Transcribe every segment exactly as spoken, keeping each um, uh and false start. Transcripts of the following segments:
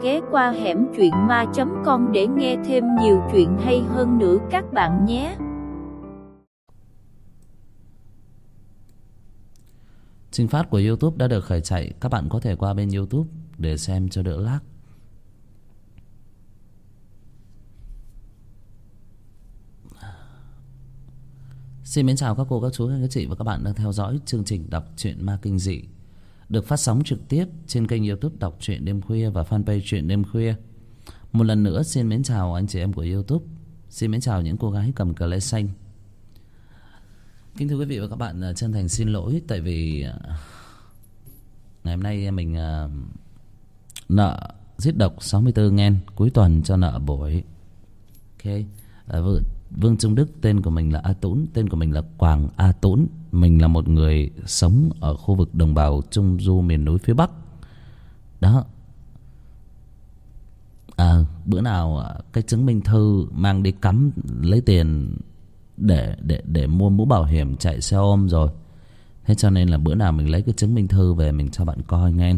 ghé qua hẻm truyện ma chấm com để nghe thêm nhiều chuyện hay hơn nữa các bạn nhé. Trình phát của YouTube đã được khởi chạy. Các bạn có thể qua bên YouTube để xem cho đỡ lag. Xin mến chào các cô, các chú, các chị và các bạn đang theo dõi chương trình đọc truyện ma kinh dị được phát sóng trực tiếp trên kênh YouTube Đọc Truyện Đêm Khuya và fanpage Truyện Đêm Khuya. Một lần nữa xin mến chào anh chị em của YouTube. Xin mến chào những cô gái cầm cờ lê xanh. Kính thưa quý vị và các bạn, chân thành xin lỗi tại vì ngày hôm nay mình nợ giết độc sáu mươi tư nghen, cuối tuần cho nợ buổi. Ok. À, Vương Trung Đức, tên của mình là A Tún, tên của mình là Quảng A Tún. Mình là một người sống ở khu vực đồng bào Trung Du miền núi phía Bắc. Đó. À, bữa nào cái chứng minh thư mang đi cắm lấy tiền để để để mua mũ bảo hiểm chạy xe ôm rồi. Thế cho nên là bữa nào mình lấy cái chứng minh thư về mình cho bạn coi nghe.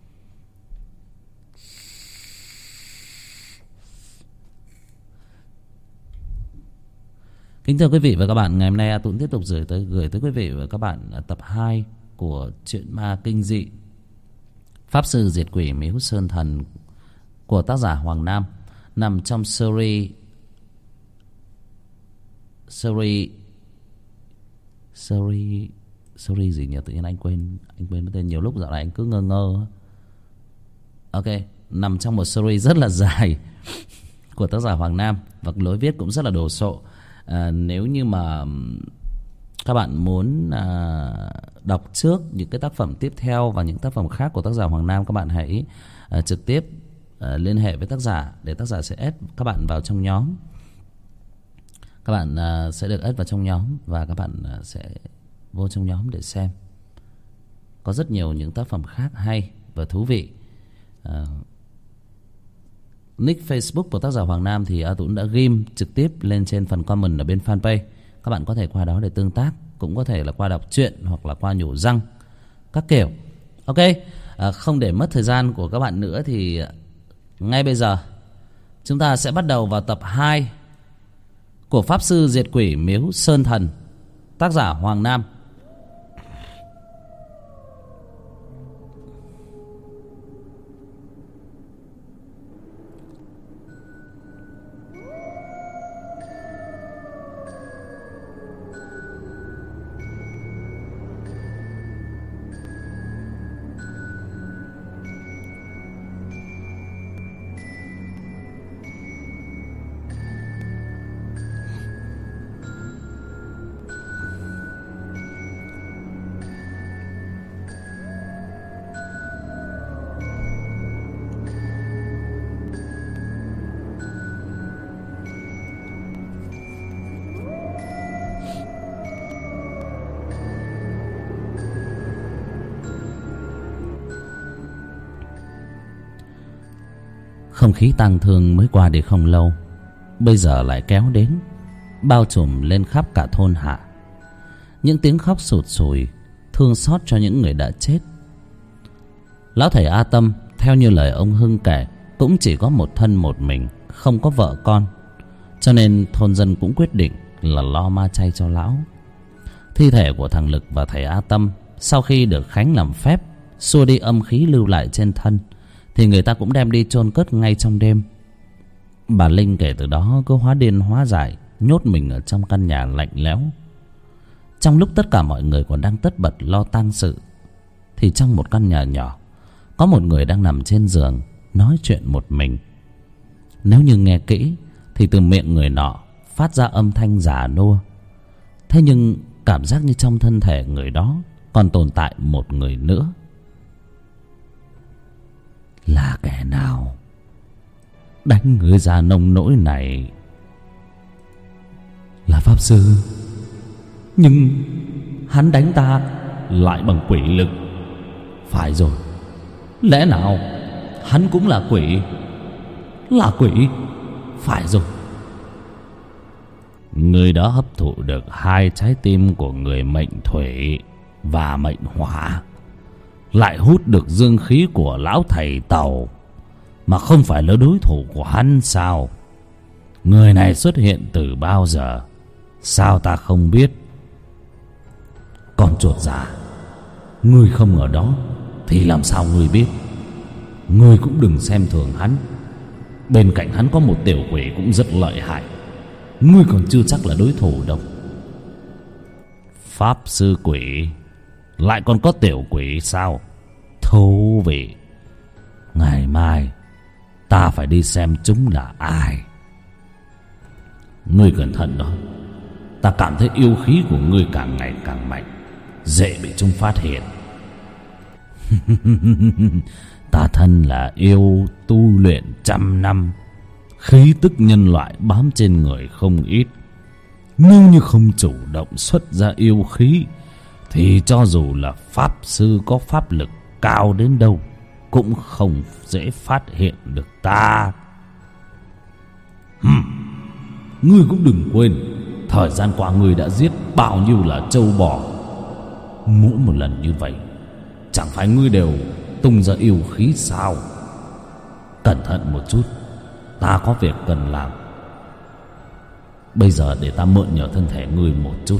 Kính thưa quý vị và các bạn, ngày hôm nay A Tún tiếp tục gửi tới gửi tới quý vị và các bạn tập hai của truyện ma kinh dị Pháp Sư Diệt Quỷ Miếu Sơn Thần của tác giả Hoàng Nam, nằm trong series series series series gì nhỉ? Tự nhiên anh quên anh quên tên, nhiều lúc dạo này anh cứ ngơ ngơ. Ok, nằm trong một series rất là dài của tác giả Hoàng Nam và lối viết cũng rất là đồ sộ. À, nếu như mà các bạn muốn à, đọc trước những cái tác phẩm tiếp theo và những tác phẩm khác của tác giả Hoàng Nam, các bạn hãy à, trực tiếp à, liên hệ với tác giả để tác giả sẽ add các bạn vào trong nhóm. Các bạn à, sẽ được add vào trong nhóm và các bạn à, sẽ vô trong nhóm để xem. Có rất nhiều những tác phẩm khác hay và thú vị. à, Nick Facebook của tác giả Hoàng Nam thì A Tún đã ghim trực tiếp lên trên phần comment ở bên fanpage. Các bạn có thể qua đó để tương tác, cũng có thể là qua đọc truyện hoặc là qua nhổ răng các kiểu. Ok, à, không để mất thời gian của các bạn nữa thì ngay bây giờ chúng ta sẽ bắt đầu vào tập hai của Pháp Sư Diệt Quỷ Miếu Sơn Thần, tác giả Hoàng Nam. Không khí tang thương mới qua đi không lâu, bây giờ lại kéo đến, bao trùm lên khắp cả thôn hạ. Những tiếng khóc sụt sùi, thương xót cho những người đã chết. Lão thầy A Tâm, theo như lời ông Hưng kể, cũng chỉ có một thân một mình, không có vợ con, cho nên thôn dân cũng quyết định là lo ma chay cho lão. Thi thể của thằng Lực và thầy A Tâm sau khi được Khánh làm phép xua đi âm khí lưu lại trên thân thì người ta cũng đem đi chôn cất ngay trong đêm. Bà Linh kể từ đó cứ hóa điên hóa dại, nhốt mình ở trong căn nhà lạnh lẽo. Trong lúc tất cả mọi người còn đang tất bật lo tang sự thì trong một căn nhà nhỏ có một người đang nằm trên giường nói chuyện một mình. Nếu như nghe kỹ thì từ miệng người nọ phát ra âm thanh già nua. Thế nhưng cảm giác như trong thân thể người đó còn tồn tại một người nữa. Là kẻ nào đánh người già nông nỗi này? Là Pháp Sư, nhưng hắn đánh ta lại bằng quỷ lực. Phải rồi, lẽ nào hắn cũng là quỷ? Là quỷ, phải rồi. Người đó hấp thụ được hai trái tim của người mệnh thủy và mệnh hỏa, lại hút được dương khí của lão thầy Tàu, mà không phải là đối thủ của hắn sao? Người này xuất hiện từ bao giờ? Sao ta không biết? Con chuột già, ngươi không ở đó thì làm sao ngươi biết? Ngươi cũng đừng xem thường hắn. Bên cạnh hắn có một tiểu quỷ cũng rất lợi hại. Ngươi còn chưa chắc là đối thủ đâu. Pháp sư quỷ lại còn có tiểu quỷ sao? Thú vị. Ngày mai ta phải đi xem chúng là ai. Ngươi cẩn thận đó. Ta cảm thấy yêu khí của ngươi càng ngày càng mạnh, dễ bị chúng phát hiện. Ta thân là yêu tu luyện trăm năm, khí tức nhân loại bám trên người không ít. Nếu như không chủ động xuất ra yêu khí thì cho dù là pháp sư có pháp lực cao đến đâu cũng không dễ phát hiện được ta. Hừm. Ngươi cũng đừng quên, thời gian qua ngươi đã giết bao nhiêu là trâu bò. Mỗi một lần như vậy, chẳng phải ngươi đều tung ra yêu khí sao? Cẩn thận một chút, ta có việc cần làm. Bây giờ để ta mượn nhờ thân thể ngươi một chút.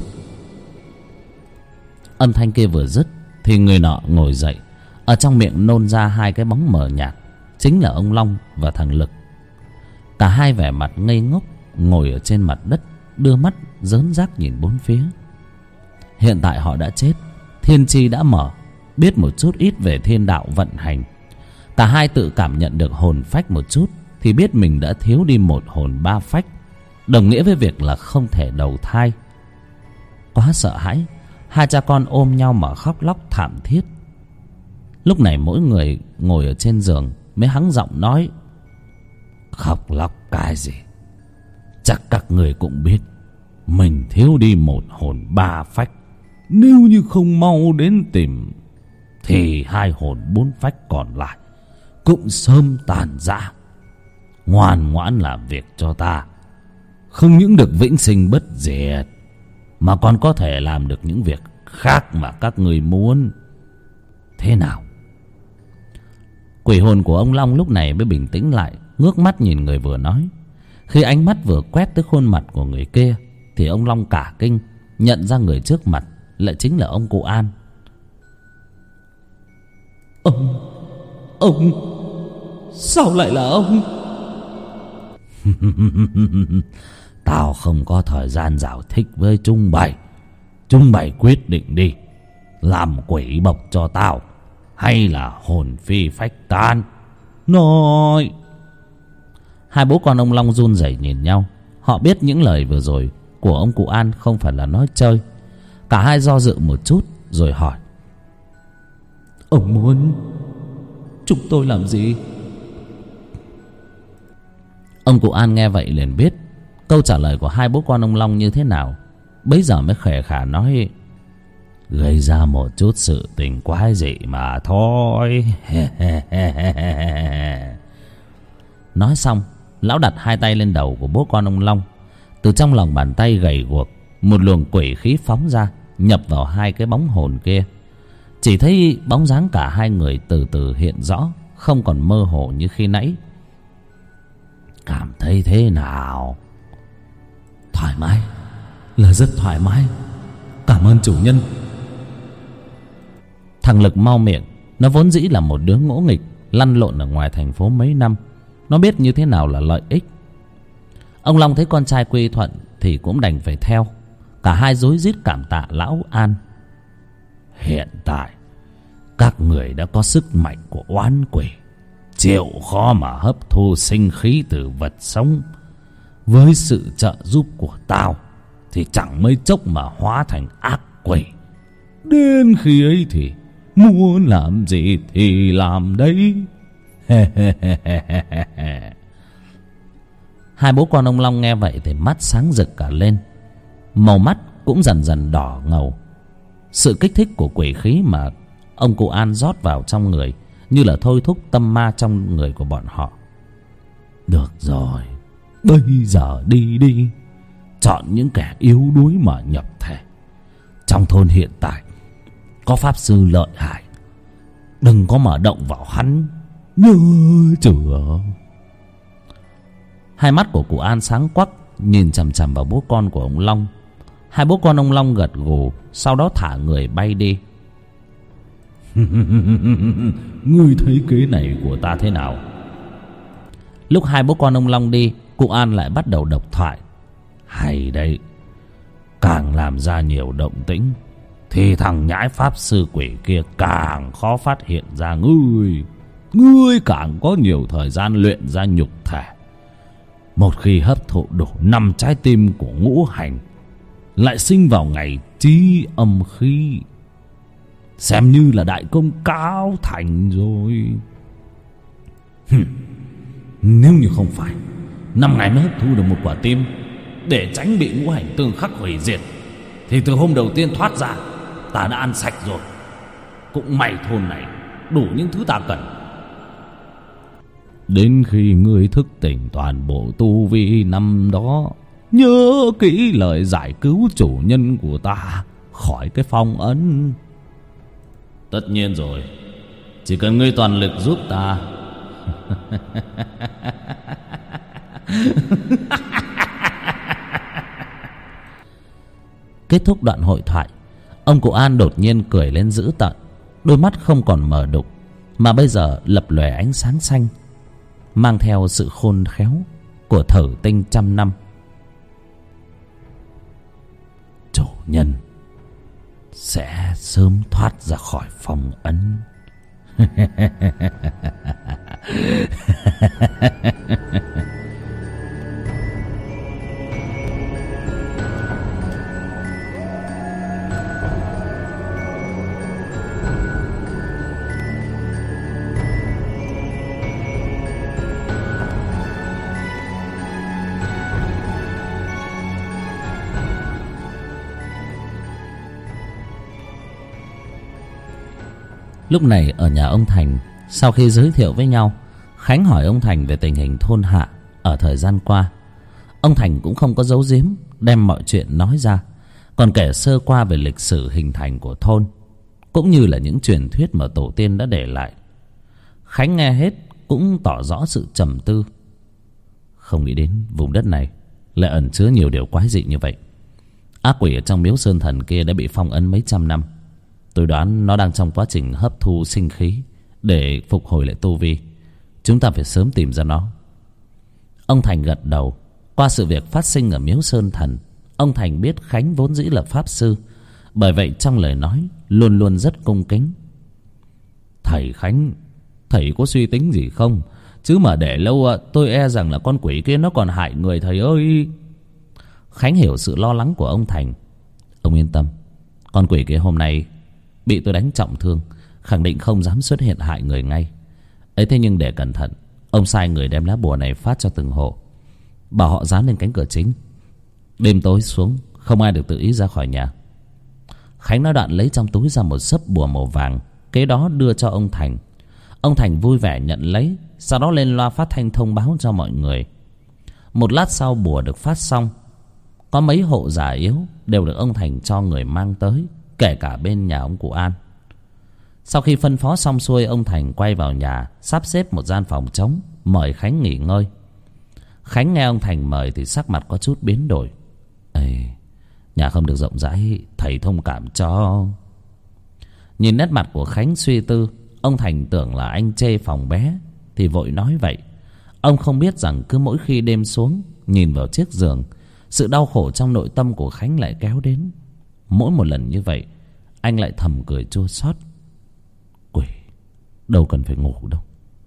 Âm thanh kia vừa dứt thì người nọ ngồi dậy, ở trong miệng nôn ra hai cái bóng mờ nhạt, chính là ông Long và thằng Lực. Cả hai vẻ mặt ngây ngốc ngồi ở trên mặt đất, đưa mắt rớn rác nhìn bốn phía. Hiện tại họ đã chết, thiên tri đã mở, biết một chút ít về thiên đạo vận hành. Cả hai tự cảm nhận được hồn phách một chút thì biết mình đã thiếu đi một hồn ba phách, đồng nghĩa với việc là không thể đầu thai. Quá sợ hãi, hai cha con ôm nhau mà khóc lóc thảm thiết. Lúc này mỗi người ngồi ở trên giường mới hắng giọng nói: khóc lóc cái gì? Chắc các người cũng biết mình thiếu đi một hồn ba phách. Nếu như không mau đến tìm thì hai hồn bốn phách còn lại cũng sớm tàn rã. Ngoan ngoãn làm việc cho ta, không những được vĩnh sinh bất diệt mà còn có thể làm được những việc khác mà các người muốn. Thế nào? Quỷ hồn của ông Long lúc này mới bình tĩnh lại, ngước mắt nhìn người vừa nói. Khi ánh mắt vừa quét tới khuôn mặt của người kia thì ông Long cả kinh, nhận ra người trước mặt lại chính là ông cụ An. Ông, ông, sao lại là ông? Tao không có thời gian giải thích với Trung Bày. Trung Bày quyết định đi, làm quỷ bộc cho tao hay là hồn phi phách tan. Nói. Hai bố con ông Long run rẩy nhìn nhau. Họ biết những lời vừa rồi của ông cụ An không phải là nói chơi. Cả hai do dự một chút rồi hỏi: ông muốn chúng tôi làm gì? Ông cụ An nghe vậy liền biết câu trả lời của hai bố con ông Long như thế nào. Bấy giờ mới khề khà nói: gây ra một chút sự tình quái dị mà thôi. Nói xong, lão đặt hai tay lên đầu của bố con ông Long. Từ trong lòng bàn tay gầy guộc, một luồng quỷ khí phóng ra, nhập vào hai cái bóng hồn kia. Chỉ thấy bóng dáng cả hai người từ từ hiện rõ, không còn mơ hồ như khi nãy. Cảm thấy thế nào? Thoải mái, là rất thoải mái. Cảm ơn chủ nhân. Thằng Lực mau miệng. Nó vốn dĩ là một đứa ngỗ nghịch, lăn lộn ở ngoài thành phố mấy năm. Nó biết như thế nào là lợi ích. Ông Long thấy con trai quy thuận thì cũng đành phải theo. Cả hai rối rít cảm tạ lão An. Hiện tại các người đã có sức mạnh của oán quỷ, chịu khó mà hấp thu sinh khí từ vật sống. Với sự trợ giúp của tao thì chẳng mấy chốc mà hóa thành ác quỷ. Đến khi ấy thì muốn làm gì thì làm đấy. Hai bố con ông Long nghe vậy thì mắt sáng rực cả lên, màu mắt cũng dần dần đỏ ngầu. Sự kích thích của quỷ khí mà ông cụ An rót vào trong người như là thôi thúc tâm ma trong người của bọn họ. Được rồi, bây giờ đi đi. Chọn những kẻ yếu đuối mà nhập thể. Trong thôn hiện tại có pháp sư lợi hại, đừng có mở động vào hắn. Nhớ chưa? Hai mắt của cụ An sáng quắc, nhìn chằm chằm vào bố con của ông Long. Hai bố con ông Long gật gù, sau đó thả người bay đi. Ngươi thấy kế này của ta thế nào? Lúc hai bố con ông Long đi, cụ An lại bắt đầu độc thoại. Hay đấy, càng làm ra nhiều động tĩnh thì thằng nhãi pháp sư quỷ kia càng khó phát hiện ra ngươi. Ngươi càng có nhiều thời gian luyện ra nhục thể. Một khi hấp thụ đủ năm trái tim của ngũ hành, lại sinh vào ngày chí âm khí, xem như là đại công cáo thành rồi. Hừm, nếu như không phải năm ngày mới hấp thu được một quả tim để tránh bị ngũ hành tương khắc hủy diệt, thì từ hôm đầu tiên thoát ra ta đã ăn sạch rồi. Cũng may thôn này đủ những thứ ta cần. Đến khi ngươi thức tỉnh toàn bộ tu vi năm đó, nhớ kỹ lời giải cứu chủ nhân của ta khỏi cái phong ấn. Tất nhiên rồi, chỉ cần ngươi toàn lực giúp ta. Kết thúc đoạn hội thoại, ông cụ An đột nhiên cười lên dữ tợn. Đôi mắt không còn mờ đục, mà bây giờ lập lòe ánh sáng xanh, mang theo sự khôn khéo của thử tinh trăm năm. Chủ nhân sẽ sớm thoát ra khỏi phong ấn. Lúc này ở nhà ông Thành, sau khi giới thiệu với nhau, Khánh hỏi ông Thành về tình hình thôn Hạ ở thời gian qua. Ông Thành cũng không có giấu giếm, đem mọi chuyện nói ra, còn kể sơ qua về lịch sử hình thành của thôn, cũng như là những truyền thuyết mà tổ tiên đã để lại. Khánh nghe hết cũng tỏ rõ sự trầm tư. Không nghĩ đến vùng đất này lại ẩn chứa nhiều điều quái dị như vậy. Ác quỷ ở trong miếu sơn thần kia đã bị phong ấn mấy trăm năm. Tôi đoán nó đang trong quá trình hấp thu sinh khí để phục hồi lại tu vi. Chúng ta phải sớm tìm ra nó. Ông Thành gật đầu. Qua sự việc phát sinh ở miếu sơn thần, ông Thành biết Khánh vốn dĩ là pháp sư, bởi vậy trong lời nói luôn luôn rất cung kính. Thầy Khánh, thầy có suy tính gì không? Chứ mà để lâu tôi e rằng là con quỷ kia nó còn hại người thầy ơi. Khánh hiểu sự lo lắng của ông Thành. Ông yên tâm, con quỷ kia hôm nay bị tôi đánh trọng thương, khẳng định không dám xuất hiện hại người ngay. Ấy thế nhưng để cẩn thận, ông sai người đem lá bùa này phát cho từng hộ, bảo họ dán lên cánh cửa chính. Đêm tối xuống, không ai được tự ý ra khỏi nhà. Khánh nói đoạn lấy trong túi ra một xấp bùa màu vàng, kế đó đưa cho ông Thành. Ông Thành vui vẻ nhận lấy, sau đó lên loa phát thanh thông báo cho mọi người. Một lát sau bùa được phát xong, có mấy hộ già yếu đều được ông Thành cho người mang tới, kể cả bên nhà ông cụ An. Sau khi phân phó xong xuôi, ông Thành quay vào nhà, sắp xếp một gian phòng trống, mời Khánh nghỉ ngơi. Khánh nghe ông Thành mời thì sắc mặt có chút biến đổi. Ê, nhà không được rộng rãi, thầy thông cảm cho. Nhìn nét mặt của Khánh suy tư, ông Thành tưởng là anh chê phòng bé, thì vội nói vậy. Ông không biết rằng cứ mỗi khi đêm xuống, nhìn vào chiếc giường, sự đau khổ trong nội tâm của Khánh lại kéo đến. Mỗi một lần như vậy, anh lại thầm cười chua xót. Quỷ, đâu cần phải ngủ đâu.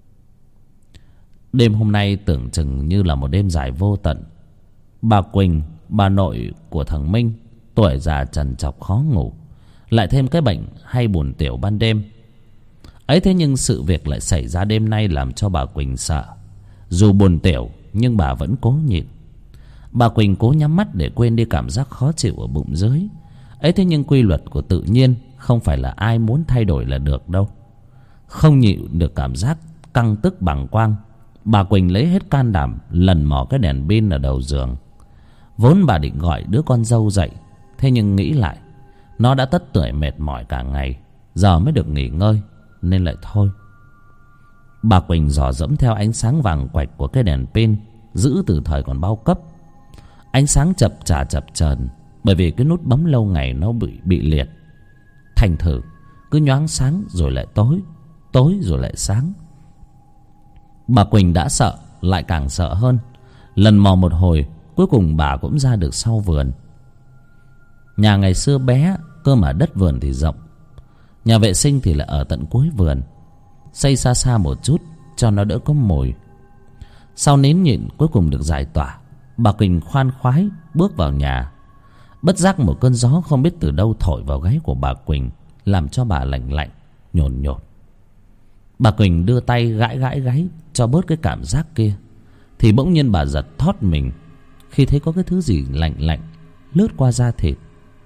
Đêm hôm nay tưởng chừng như là một đêm dài vô tận. Bà Quỳnh, bà nội của thằng Minh, tuổi già trằn trọc khó ngủ, lại thêm cái bệnh hay buồn tiểu ban đêm. Ấy thế nhưng sự việc lại xảy ra đêm nay làm cho bà Quỳnh sợ. Dù buồn tiểu nhưng bà vẫn cố nhịn. Bà Quỳnh cố nhắm mắt để quên đi cảm giác khó chịu ở bụng dưới. Ấy thế nhưng quy luật của tự nhiên không phải là ai muốn thay đổi là được đâu. Không nhịn được cảm giác căng tức bàng quang, bà Quỳnh lấy hết can đảm lần mò cái đèn pin ở đầu giường. Vốn bà định gọi đứa con dâu dậy, thế nhưng nghĩ lại, nó đã tất tưởi mệt mỏi cả ngày, giờ mới được nghỉ ngơi, nên lại thôi. Bà Quỳnh dò dẫm theo ánh sáng vàng quạch của cái đèn pin giữ từ thời còn bao cấp. Ánh sáng chập chà chập chờn bởi vì cái nút bấm lâu ngày nó bị bị liệt. Thành thử cứ nhoáng sáng rồi lại tối, tối rồi lại sáng. Bà Quỳnh đã sợ lại càng sợ hơn. Lần mò một hồi, cuối cùng bà cũng ra được sau vườn. Nhà ngày xưa bé, cơ mà đất vườn thì rộng. Nhà vệ sinh thì lại ở tận cuối vườn, xây xa xa một chút cho nó đỡ có mùi. Sau nín nhịn cuối cùng được giải tỏa, bà Quỳnh khoan khoái bước vào nhà. Bất giác một cơn gió không biết từ đâu thổi vào gáy của bà Quỳnh, làm cho bà lạnh lạnh, nhồn nhột. Bà Quỳnh đưa tay gãi gãi gáy cho bớt cái cảm giác kia, thì bỗng nhiên bà giật thót mình khi thấy có cái thứ gì lạnh lạnh lướt qua da thịt.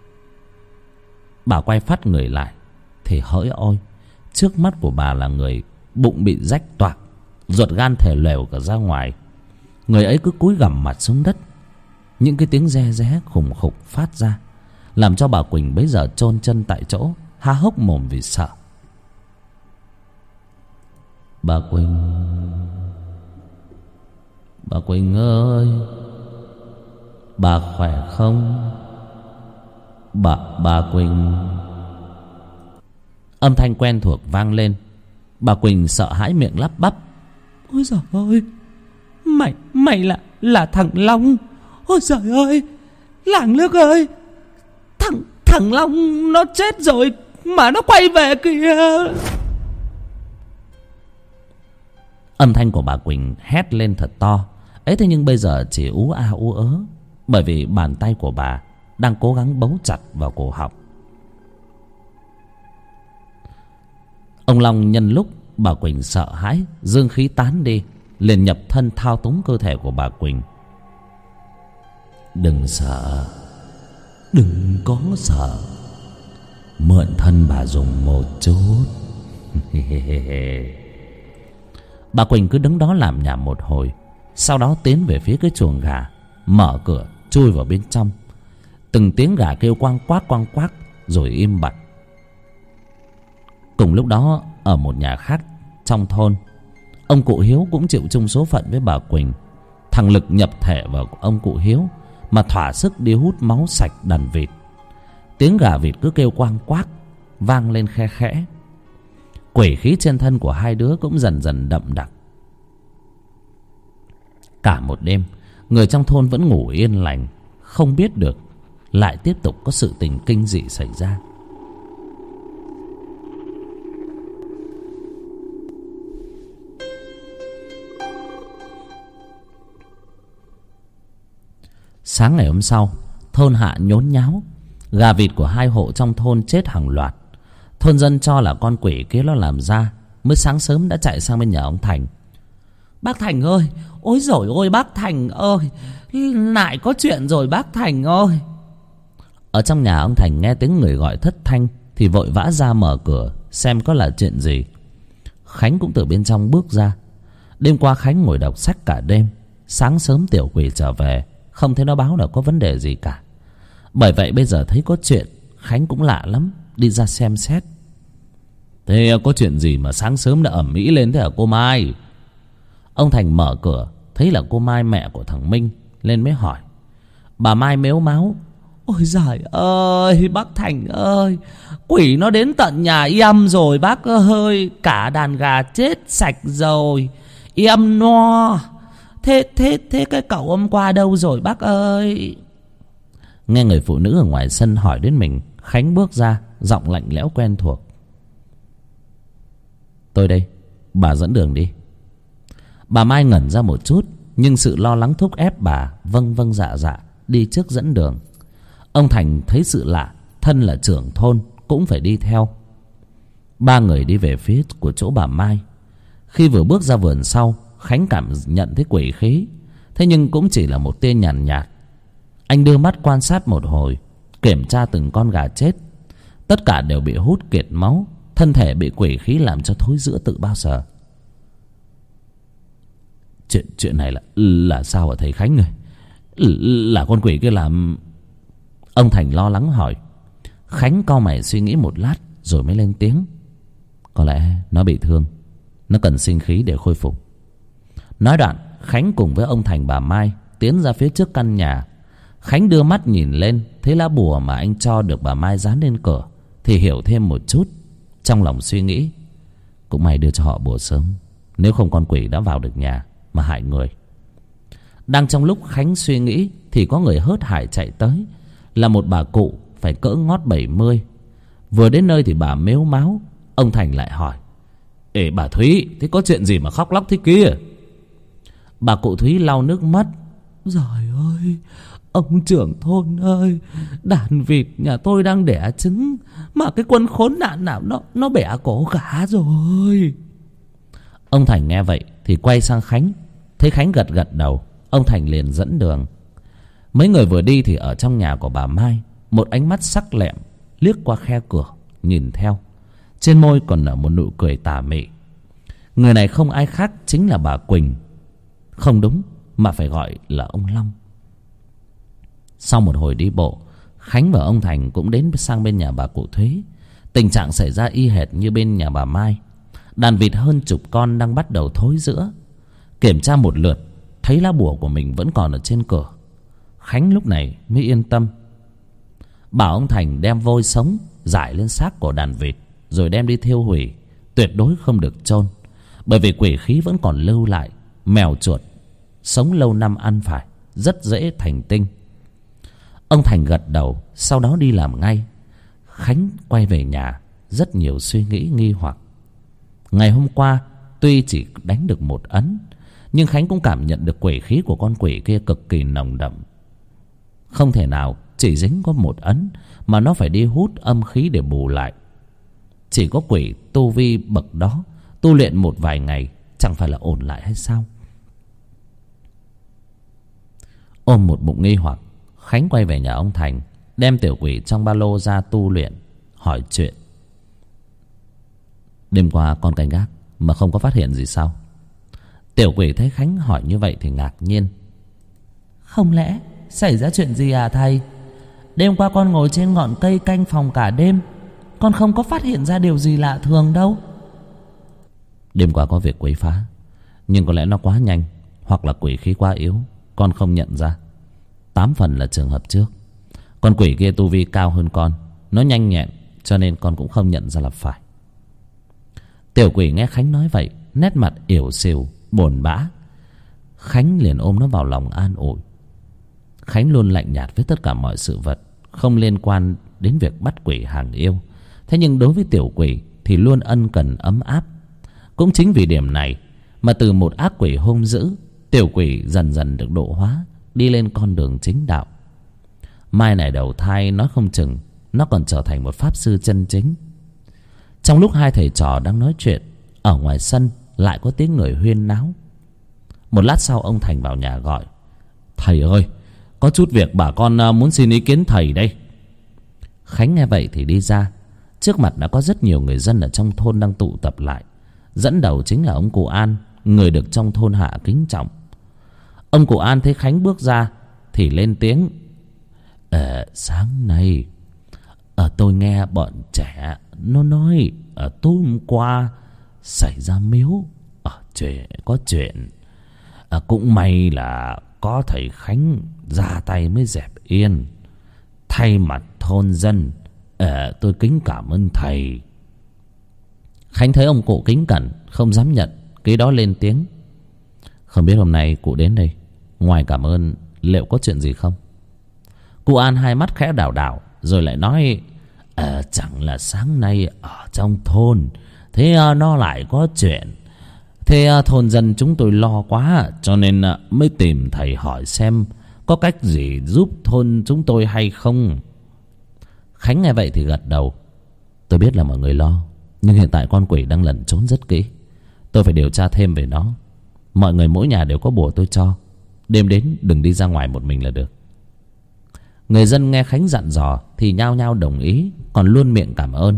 Bà quay phát người lại thì hỡi ôi, trước mắt của bà là người bụng bị rách toạc, ruột gan thể lều cả ra ngoài. Người ấy cứ cúi gằm mặt xuống đất. Những cái tiếng re ré khủng khục phát ra, làm cho bà Quỳnh bấy giờ chôn chân tại chỗ, há hốc mồm vì sợ. Bà Quỳnh, bà Quỳnh ơi, bà khỏe không? Bà, bà Quỳnh. Âm thanh quen thuộc vang lên. Bà Quỳnh sợ hãi miệng lắp bắp: ôi giời ơi, mày, mày là, là thằng Long. Ôi giời ơi, làng nước ơi, thằng, thằng Long nó chết rồi mà nó quay về kìa. Âm thanh của bà Quỳnh hét lên thật to ấy, thế nhưng bây giờ chỉ ú a ú ớ, bởi vì bàn tay của bà đang cố gắng bấu chặt vào cổ họng. Ông Long nhân lúc bà Quỳnh sợ hãi, dương khí tán đi, liền nhập thân thao túng cơ thể của bà Quỳnh. Đừng sợ, đừng có sợ, mượn thân bà dùng một chút. Bà Quỳnh cứ đứng đó làm nhảm một hồi, sau đó tiến về phía cái chuồng gà, mở cửa chui vào bên trong. Từng tiếng gà kêu quang quác quang quác rồi im bặt. Cùng lúc đó, ở một nhà khác trong thôn, ông cụ Hiếu cũng chịu chung số phận với bà Quỳnh. Thằng Lực nhập thể vào ông cụ Hiếu mà thỏa sức đi hút máu sạch đàn vịt. Tiếng gà vịt cứ kêu quang quác, vang lên khe khẽ. Quỷ khí trên thân của hai đứa cũng dần dần đậm đặc. Cả một đêm, người trong thôn vẫn ngủ yên lành, không biết được lại tiếp tục có sự tình kinh dị xảy ra. Sáng ngày hôm sau, thôn hạ nhốn nháo. Gà vịt của hai hộ trong thôn chết hàng loạt. Thôn dân cho là con quỷ kia nó làm ra, mới sáng sớm đã chạy sang bên nhà ông Thành. Bác Thành ơi, ôi dồi ôi bác Thành ơi, lại có chuyện rồi bác Thành ơi. Ở trong nhà ông Thành nghe tiếng người gọi thất thanh thì vội vã ra mở cửa xem có là chuyện gì. Khánh cũng từ bên trong bước ra. Đêm qua Khánh ngồi đọc sách cả đêm, sáng sớm tiểu quỷ trở về, không thấy nó báo là có vấn đề gì cả. Bởi vậy bây giờ thấy có chuyện, Khánh cũng lạ lắm, đi ra xem xét. Thế có chuyện gì mà sáng sớm đã ầm ĩ lên thế hả cô Mai? Ông Thành mở cửa thấy là cô Mai, mẹ của thằng Minh, lên mới hỏi. Bà Mai mếu máo: ôi giời ơi bác Thành ơi, quỷ nó đến tận nhà yêm rồi bác ơi. Cả đàn gà chết sạch rồi, yêm no. Thế thế thế cái cậu hôm qua đâu rồi bác ơi? Nghe người phụ nữ ở ngoài sân hỏi đến mình, Khánh bước ra, giọng lạnh lẽo quen thuộc. Tôi đây, bà dẫn đường đi. Bà Mai ngẩn ra một chút, nhưng sự lo lắng thúc ép bà vâng vâng dạ dạ đi trước dẫn đường. Ông Thành thấy sự lạ, thân là trưởng thôn cũng phải đi theo. Ba người đi về phía của chỗ bà Mai. Khi vừa bước ra vườn sau, Khánh cảm nhận thấy quỷ khí, thế nhưng cũng chỉ là một tia nhàn nhạt, nhạt. Anh đưa mắt quan sát một hồi, kiểm tra từng con gà chết. Tất cả đều bị hút kiệt máu, thân thể bị quỷ khí làm cho thối rữa tự bao giờ. Chuyện chuyện này là là sao hả thầy Khánh ơi? Là con quỷ kia làm? Ông Thành lo lắng hỏi. Khánh cau mày suy nghĩ một lát rồi mới lên tiếng. Có lẽ nó bị thương nó cần sinh khí để khôi phục. Nói đoạn, Khánh cùng với ông Thành bà Mai tiến ra phía trước căn nhà. Khánh đưa mắt nhìn lên, thấy lá bùa mà anh cho được bà Mai dán lên cửa thì hiểu thêm một chút. Trong lòng suy nghĩ, cũng may đưa cho họ bùa sớm, nếu không con quỷ đã vào được nhà mà hại người. Đang trong lúc Khánh suy nghĩ thì có người hớt hải chạy tới, là một bà cụ phải cỡ ngót bảy mươi. Vừa đến nơi thì bà mếu máo. Ông Thành lại hỏi: Ê bà Thúy, thế có chuyện gì mà khóc lóc thế kia? Bà cụ Thúy lau nước mắt: Giời ơi, ông trưởng thôn ơi, đàn vịt nhà tôi đang đẻ trứng mà cái quân khốn nạn nào nó nó bẻ cổ gà rồi. Ông Thành nghe vậy thì quay sang Khánh. Thấy Khánh gật gật đầu, ông Thành liền dẫn đường. Mấy người vừa đi thì ở trong nhà của bà Mai, một ánh mắt sắc lẹm liếc qua khe cửa nhìn theo, trên môi còn nở một nụ cười tà mị. Người này không ai khác chính là bà Quỳnh. Không đúng, mà phải gọi là ông Long. Sau một hồi đi bộ, Khánh và ông Thành cũng đến sang bên nhà bà cụ Thúy. Tình trạng xảy ra y hệt như bên nhà bà Mai. Đàn vịt hơn chục con đang bắt đầu thối rữa. Kiểm tra một lượt, thấy lá bùa của mình vẫn còn ở trên cửa. Khánh lúc này mới yên tâm, bảo ông Thành đem vôi sống rải lên xác của đàn vịt rồi đem đi thiêu hủy, tuyệt đối không được chôn, bởi vì quỷ khí vẫn còn lưu lại. Mèo chuột sống lâu năm ăn phải, rất dễ thành tinh. Ông Thành gật đầu, sau đó đi làm ngay. Khánh quay về nhà rất nhiều suy nghĩ nghi hoặc. Ngày hôm qua tuy chỉ đánh được một ấn, nhưng Khánh cũng cảm nhận được quỷ khí của con quỷ kia cực kỳ nồng đậm. Không thể nào chỉ dính có một ấn, mà nó phải đi hút âm khí để bù lại. Chỉ có quỷ tu vi bậc đó tu luyện một vài ngày chẳng phải là ổn lại hay sao? Ôm một bụng nghi hoặc, Khánh quay về nhà ông Thành, đem tiểu quỷ trong ba lô ra tu luyện, hỏi chuyện. Đêm qua con canh gác mà không có phát hiện gì sao? Tiểu quỷ thấy Khánh hỏi như vậy thì ngạc nhiên. Không lẽ xảy ra chuyện gì à thầy? Đêm qua con ngồi trên ngọn cây canh phòng cả đêm, con không có phát hiện ra điều gì lạ thường đâu. Đêm qua có việc quấy phá, nhưng có lẽ nó quá nhanh, hoặc là quỷ khí quá yếu, con không nhận ra. Tám phần là trường hợp trước. Con quỷ kia tu vi cao hơn con, nó nhanh nhẹn, cho nên con cũng không nhận ra là phải. Tiểu quỷ nghe Khánh nói vậy, nét mặt ỉu xìu, buồn bã. Khánh liền ôm nó vào lòng an ủi. Khánh luôn lạnh nhạt với tất cả mọi sự vật, không liên quan đến việc bắt quỷ hàng yêu. Thế nhưng đối với tiểu quỷ thì luôn ân cần ấm áp. Cũng chính vì điểm này mà từ một ác quỷ hung dữ, tiểu quỷ dần dần được độ hóa, đi lên con đường chính đạo. Mai này đầu thai nói không chừng nó còn trở thành một pháp sư chân chính. Trong lúc hai thầy trò đang nói chuyện, ở ngoài sân lại có tiếng người huyên náo. Một lát sau ông Thành vào nhà gọi: Thầy ơi, có chút việc bà con muốn xin ý kiến thầy đây. Khánh nghe vậy thì đi ra. Trước mặt đã có rất nhiều người dân ở trong thôn đang tụ tập lại. Dẫn đầu chính là ông cụ An, người được trong thôn hạ kính trọng. Ông cụ An thấy Khánh bước ra thì lên tiếng: Ờ, sáng nay ở tôi nghe bọn trẻ nó nói ở tối hôm qua xảy ra miếu ở chuyện có chuyện. À, cũng may là có thầy Khánh ra tay mới dẹp yên. Thay mặt thôn dân, à, tôi kính cảm ơn thầy. Khánh thấy ông cụ kính cẩn, không dám nhận, cái đó lên tiếng: Không biết hôm nay cụ đến đây, ngoài cảm ơn liệu có chuyện gì không? Cụ An hai mắt khẽ đảo đảo, rồi lại nói: à, chẳng là sáng nay ở trong thôn, thế à, nó lại có chuyện. Thế à, thôn dân chúng tôi lo quá, cho nên à, mới tìm thầy hỏi xem có cách gì giúp thôn chúng tôi hay không. Khánh nghe vậy thì gật đầu: Tôi biết là mọi người lo, nhưng hiện tại con quỷ đang lẩn trốn rất kỹ. Tôi phải điều tra thêm về nó. Mọi người mỗi nhà đều có bùa tôi cho. Đêm đến đừng đi ra ngoài một mình là được. Người dân nghe Khánh dặn dò thì nhao nhao đồng ý, còn luôn miệng cảm ơn.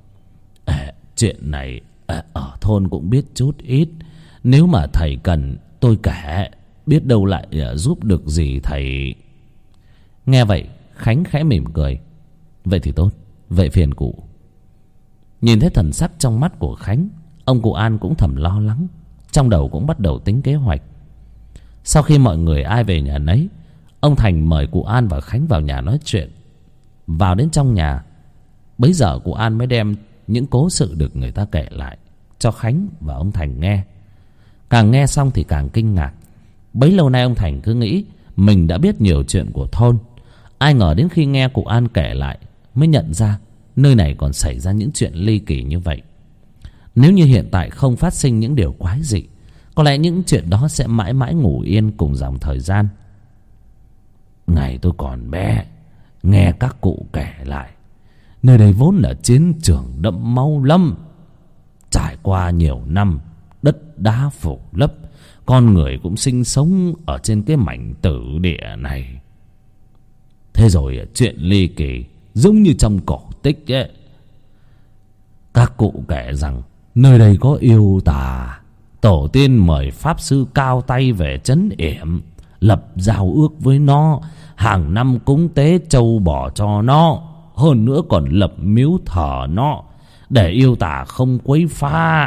À, chuyện này à, ở thôn cũng biết chút ít. Nếu mà thầy cần tôi kể, biết đâu lại à, giúp được gì thầy. Nghe vậy Khánh khẽ mỉm cười: Vậy thì tốt, vậy phiền cụ. Nhìn thấy thần sắc trong mắt của Khánh, Ông cụ An cũng thầm lo lắng, trong đầu cũng bắt đầu tính kế hoạch. Sau khi mọi người ai về nhà nấy, ông Thành mời cụ An và Khánh vào nhà nói chuyện. Vào đến trong nhà, bấy giờ cụ An mới đem những cố sự được người ta kể lại cho Khánh và ông Thành nghe. Càng nghe xong thì càng kinh ngạc. Bấy lâu nay ông Thành cứ nghĩ mình đã biết nhiều chuyện của thôn. Ai ngờ đến khi nghe cụ An kể lại mới nhận ra nơi này còn xảy ra những chuyện ly kỳ như vậy. Nếu như hiện tại không phát sinh những điều quái dị, có lẽ những chuyện đó sẽ mãi mãi ngủ yên cùng dòng thời gian. Ngày tôi còn bé, nghe các cụ kể lại, nơi đây vốn là chiến trường đẫm máu lắm. Trải qua nhiều năm, đất đá phủ lấp, con người cũng sinh sống ở trên cái mảnh tử địa này. Thế rồi chuyện ly kỳ giống như trong cổ tích ấy. Các cụ kể rằng nơi đây có yêu tà. Tổ tiên mời pháp sư cao tay về trấn yểm, lập giao ước với nó, hàng năm cúng tế trâu bò cho nó, hơn nữa còn lập miếu thờ nó để yêu tà không quấy phá.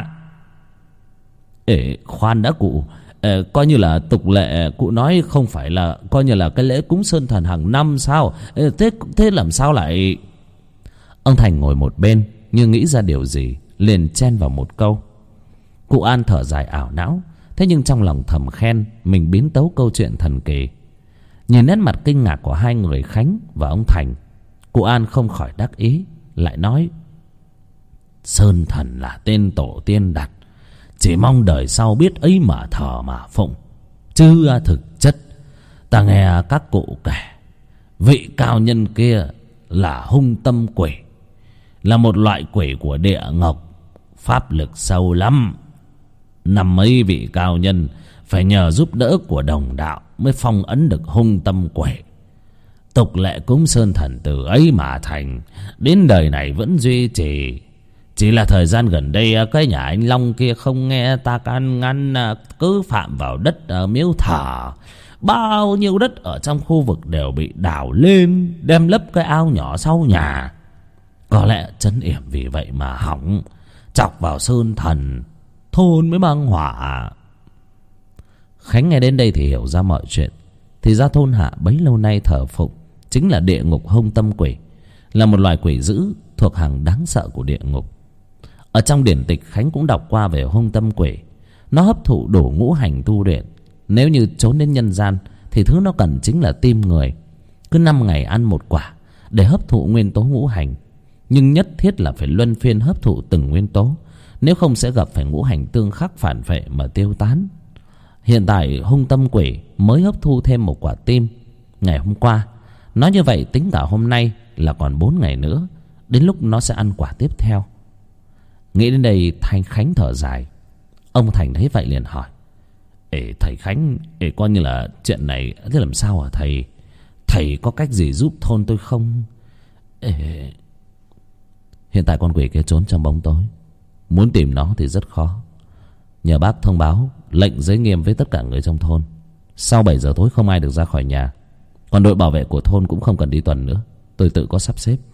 Ê, khoan đã cụ, Ê, coi như là tục lệ, cụ nói không phải là coi như là cái lễ cúng sơn thần hàng năm sao? Ê, thế thế làm sao lại? Ông Thành ngồi một bên như nghĩ ra điều gì, liền chen vào một câu. Cụ An thở dài ảo não, thế nhưng trong lòng thầm khen mình biến tấu câu chuyện thần kỳ. Nhìn nét mặt kinh ngạc của hai người Khánh và ông Thành, cụ An không khỏi đắc ý, lại nói: Sơn thần là tên tổ tiên đặt, chỉ mong đời sau biết ấy mà thờ mà phụng. Chứ thực chất ta nghe các cụ kể, vị cao nhân kia là hung tâm quỷ, là một loại quỷ của địa ngục, pháp lực sâu lắm. Năm mấy vị cao nhân phải nhờ giúp đỡ của đồng đạo mới phong ấn được hung tâm quỷ. Tục lệ cúng sơn thần từ ấy mà thành, đến đời này vẫn duy trì. Chỉ là thời gian gần đây cái nhà anh Long kia không nghe ta can ngăn, cứ phạm vào đất ở miếu thờ. Bao nhiêu đất ở trong khu vực đều bị đào lên, đem lấp cái ao nhỏ sau nhà. Có lẽ trấn yểm vì vậy mà hỏng, chọc vào sơn thần, thôn mới mang họa. Khánh nghe đến đây thì hiểu ra mọi chuyện. Thì ra thôn hạ bấy lâu nay thờ phụng chính là địa ngục hung tâm quỷ, là một loài quỷ dữ thuộc hàng đáng sợ của địa ngục. Ở trong điển tịch Khánh cũng đọc qua về hung tâm quỷ. Nó hấp thụ đủ ngũ hành tu luyện. Nếu như trốn đến nhân gian thì thứ nó cần chính là tim người. Cứ năm ngày ăn một quả để hấp thụ nguyên tố ngũ hành. Nhưng nhất thiết là phải luân phiên hấp thụ từng nguyên tố, nếu không sẽ gặp phải ngũ hành tương khắc phản vệ mà tiêu tán. Hiện tại hung tâm quỷ mới hấp thu thêm một quả tim ngày hôm qua. Nói như vậy tính cả hôm nay là còn bốn ngày nữa, đến lúc nó sẽ ăn quả tiếp theo. Nghĩ đến đây Thanh Khánh thở dài. Ông Thành thấy vậy liền hỏi: Ê thầy Khánh, ê, coi như là chuyện này thế làm sao hả thầy? Thầy có cách gì giúp thôn tôi không? Ê... Hiện tại con quỷ kia trốn trong bóng tối, muốn tìm nó thì rất khó. Nhờ bác thông báo lệnh giới nghiêm với tất cả người trong thôn, sau bảy giờ tối không ai được ra khỏi nhà. Còn đội bảo vệ của thôn cũng không cần đi tuần nữa, tôi tự có sắp xếp.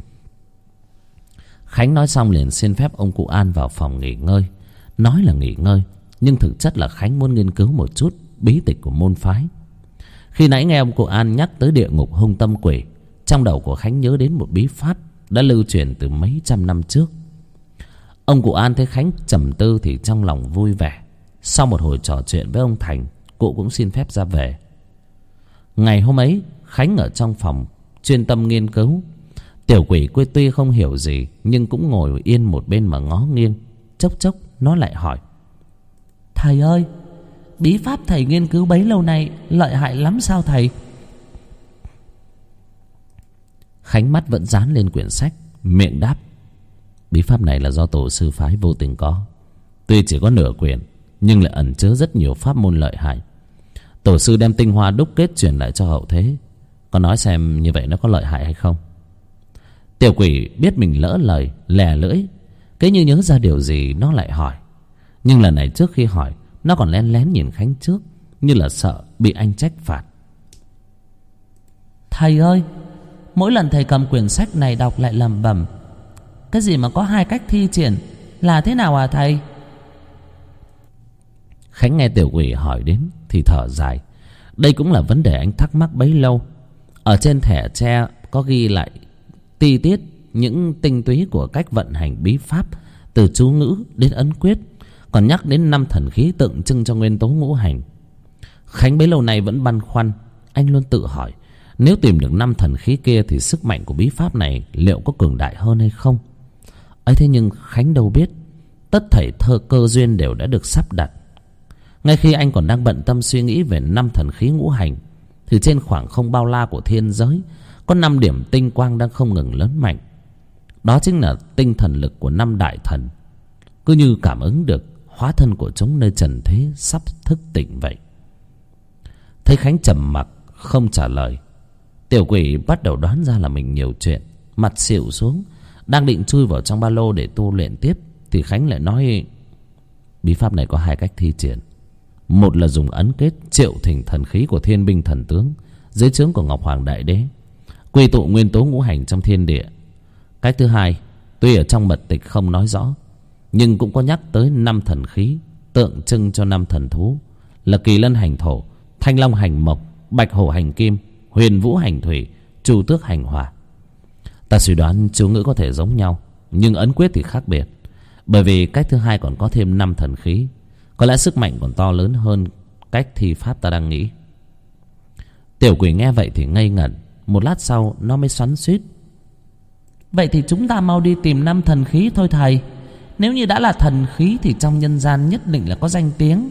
Khánh nói xong liền xin phép ông cụ An vào phòng nghỉ ngơi. Nói là nghỉ ngơi, nhưng thực chất là Khánh muốn nghiên cứu một chút bí tịch của môn phái. Khi nãy nghe ông cụ An nhắc tới địa ngục hung tâm quỷ, trong đầu của Khánh nhớ đến một bí pháp đã lưu truyền từ mấy trăm năm trước. Ông cụ An thấy Khánh trầm tư thì trong lòng vui vẻ. Sau một hồi trò chuyện với ông Thành, cụ cũng xin phép ra về. Ngày hôm ấy Khánh ở trong phòng chuyên tâm nghiên cứu. Tiểu quỷ quê tuy không hiểu gì, nhưng cũng ngồi yên một bên mà ngó nghiêng. Chốc chốc nó lại hỏi: Thầy ơi, bí pháp thầy nghiên cứu bấy lâu nay lợi hại lắm sao thầy? Khánh mắt vẫn dán lên quyển sách, miệng đáp: Bí pháp này là do tổ sư phái vô tình có. Tuy chỉ có nửa quyển, nhưng lại ẩn chứa rất nhiều pháp môn lợi hại. Tổ sư đem tinh hoa đúc kết truyền lại cho hậu thế. Con nói xem như vậy nó có lợi hại hay không? Tiểu quỷ biết mình lỡ lời, lè lưỡi. Cứ như nhớ ra điều gì nó lại hỏi. Nhưng lần này trước khi hỏi, nó còn lén lén nhìn Khánh trước, như là sợ bị anh trách phạt. Thầy ơi, mỗi lần thầy cầm quyển sách này đọc lại lẩm bẩm: Cái gì mà có hai cách thi triển là thế nào à thầy? Khánh nghe tiểu quỷ hỏi đến thì thở dài. Đây cũng là vấn đề anh thắc mắc bấy lâu. Ở trên thẻ tre có ghi lại ti tiết những tinh túy của cách vận hành bí pháp, từ chú ngữ đến ấn quyết, còn nhắc đến năm thần khí tượng trưng cho nguyên tố ngũ hành. Khánh bấy lâu nay vẫn băn khoăn. Anh luôn tự hỏi, nếu tìm được năm thần khí kia thì sức mạnh của bí pháp này liệu có cường đại hơn hay không? ấy thế nhưng Khánh đâu biết, tất thảy thơ cơ duyên đều đã được sắp đặt. Ngay khi anh còn đang bận tâm suy nghĩ về năm thần khí ngũ hành, thì trên khoảng không bao la của thiên giới có năm điểm tinh quang đang không ngừng lớn mạnh. Đó chính là tinh thần lực của năm đại thần. Cứ như cảm ứng được hóa thân của chúng nơi trần thế sắp thức tỉnh vậy. Thấy Khánh trầm mặc không trả lời, tiểu quỷ bắt đầu đoán ra là mình nhiều chuyện, mặt xịu xuống, đang định chui vào trong ba lô để tu luyện tiếp, thì Khánh lại nói: bí pháp này có hai cách thi triển. Một là dùng ấn kết triệu thỉnh thần khí của thiên binh thần tướng dưới trướng của Ngọc Hoàng Đại Đế, quy tụ nguyên tố ngũ hành trong thiên địa. Cách thứ hai, tuy ở trong mật tịch không nói rõ, nhưng cũng có nhắc tới năm thần khí tượng trưng cho năm thần thú là Kỳ Lân hành thổ, Thanh Long hành mộc, Bạch Hổ hành kim, Huyền Vũ hành thủy, Chu Tước hành hỏa. Ta suy đoán chú ngữ có thể giống nhau, nhưng ấn quyết thì khác biệt, bởi vì cách thứ hai còn có thêm năm thần khí. Có lẽ sức mạnh còn to lớn hơn cách thi pháp ta đang nghĩ. Tiểu quỷ nghe vậy thì ngây ngẩn. Một lát sau nó mới xoắn xuýt: vậy thì chúng ta mau đi tìm năm thần khí thôi thầy. Nếu như đã là thần khí thì trong nhân gian nhất định là có danh tiếng.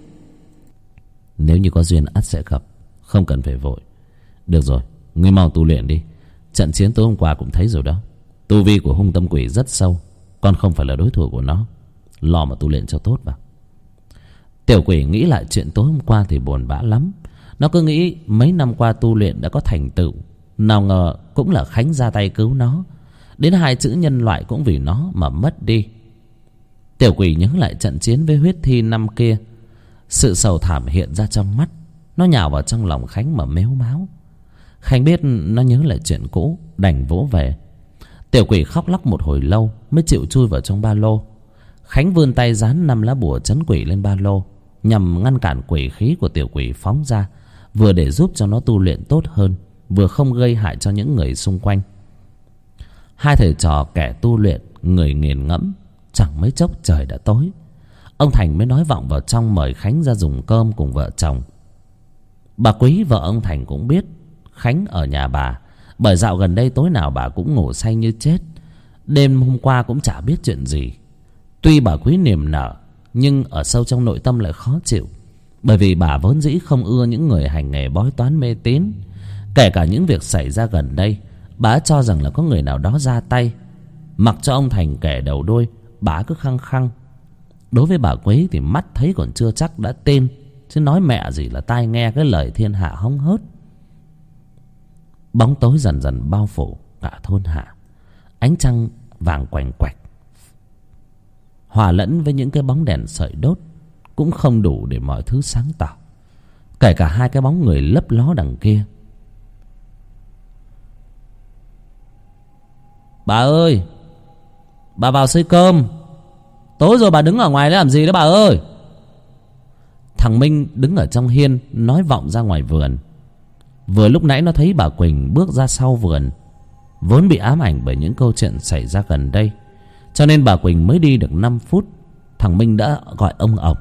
Nếu như có duyên ắt sẽ gặp, không cần phải vội. Được rồi, ngươi mau tu luyện đi. Trận chiến tối hôm qua cũng thấy rồi đó, tu vi của hung tâm quỷ rất sâu, con không phải là đối thủ của nó. Lo mà tu luyện cho tốt vào. Tiểu quỷ nghĩ lại chuyện tối hôm qua thì buồn bã lắm. Nó cứ nghĩ mấy năm qua tu luyện đã có thành tựu, nào ngờ cũng là Khánh ra tay cứu nó. Đến hai chữ nhân loại cũng vì nó mà mất đi. Tiểu quỷ nhớ lại trận chiến với huyết thi năm kia. Sự sầu thảm hiện ra trong mắt. Nó nhào vào trong lòng Khánh mà mếu máo. Khánh biết nó nhớ lại chuyện cũ, đành vỗ về. Tiểu quỷ khóc lóc một hồi lâu mới chịu chui vào trong ba lô. Khánh vươn tay dán năm lá bùa trấn quỷ lên ba lô, nhằm ngăn cản quỷ khí của tiểu quỷ phóng ra, vừa để giúp cho nó tu luyện tốt hơn, vừa không gây hại cho những người xung quanh. Hai thầy trò kẻ tu luyện, người nghiền ngẫm. Chẳng mấy chốc trời đã tối. Ông Thành mới nói vọng vào trong mời Khánh ra dùng cơm cùng vợ chồng. Bà Quý vợ ông Thành cũng biết Khánh ở nhà bà, bởi dạo gần đây tối nào bà cũng ngủ say như chết. Đêm hôm qua cũng chả biết chuyện gì. Tuy bà Quý niềm nở, nhưng ở sâu trong nội tâm lại khó chịu, bởi vì bà vốn dĩ không ưa những người hành nghề bói toán mê tín. Kể cả những việc xảy ra gần đây, bà cho rằng là có người nào đó ra tay. Mặc cho ông Thành kể đầu đuôi, bà cứ khăng khăng. Đối với bà Quý thì mắt thấy còn chưa chắc đã tin, chứ nói mẹ gì là tai nghe cái lời thiên hạ hóng hớt. Bóng tối dần dần bao phủ cả thôn hạ. Ánh trăng vàng quành quạch hòa lẫn với những cái bóng đèn sợi đốt cũng không đủ để mọi thứ sáng tỏ. Kể cả hai cái bóng người lấp ló đằng kia. Bà ơi, bà vào xơi cơm. Tối rồi bà đứng ở ngoài đấy làm gì đó bà ơi. Thằng Minh đứng ở trong hiên nói vọng ra ngoài vườn. Vừa lúc nãy nó thấy bà Quỳnh bước ra sau vườn. Vốn bị ám ảnh bởi những câu chuyện xảy ra gần đây, cho nên bà Quỳnh mới đi được năm phút, thằng Minh đã gọi ông ổng.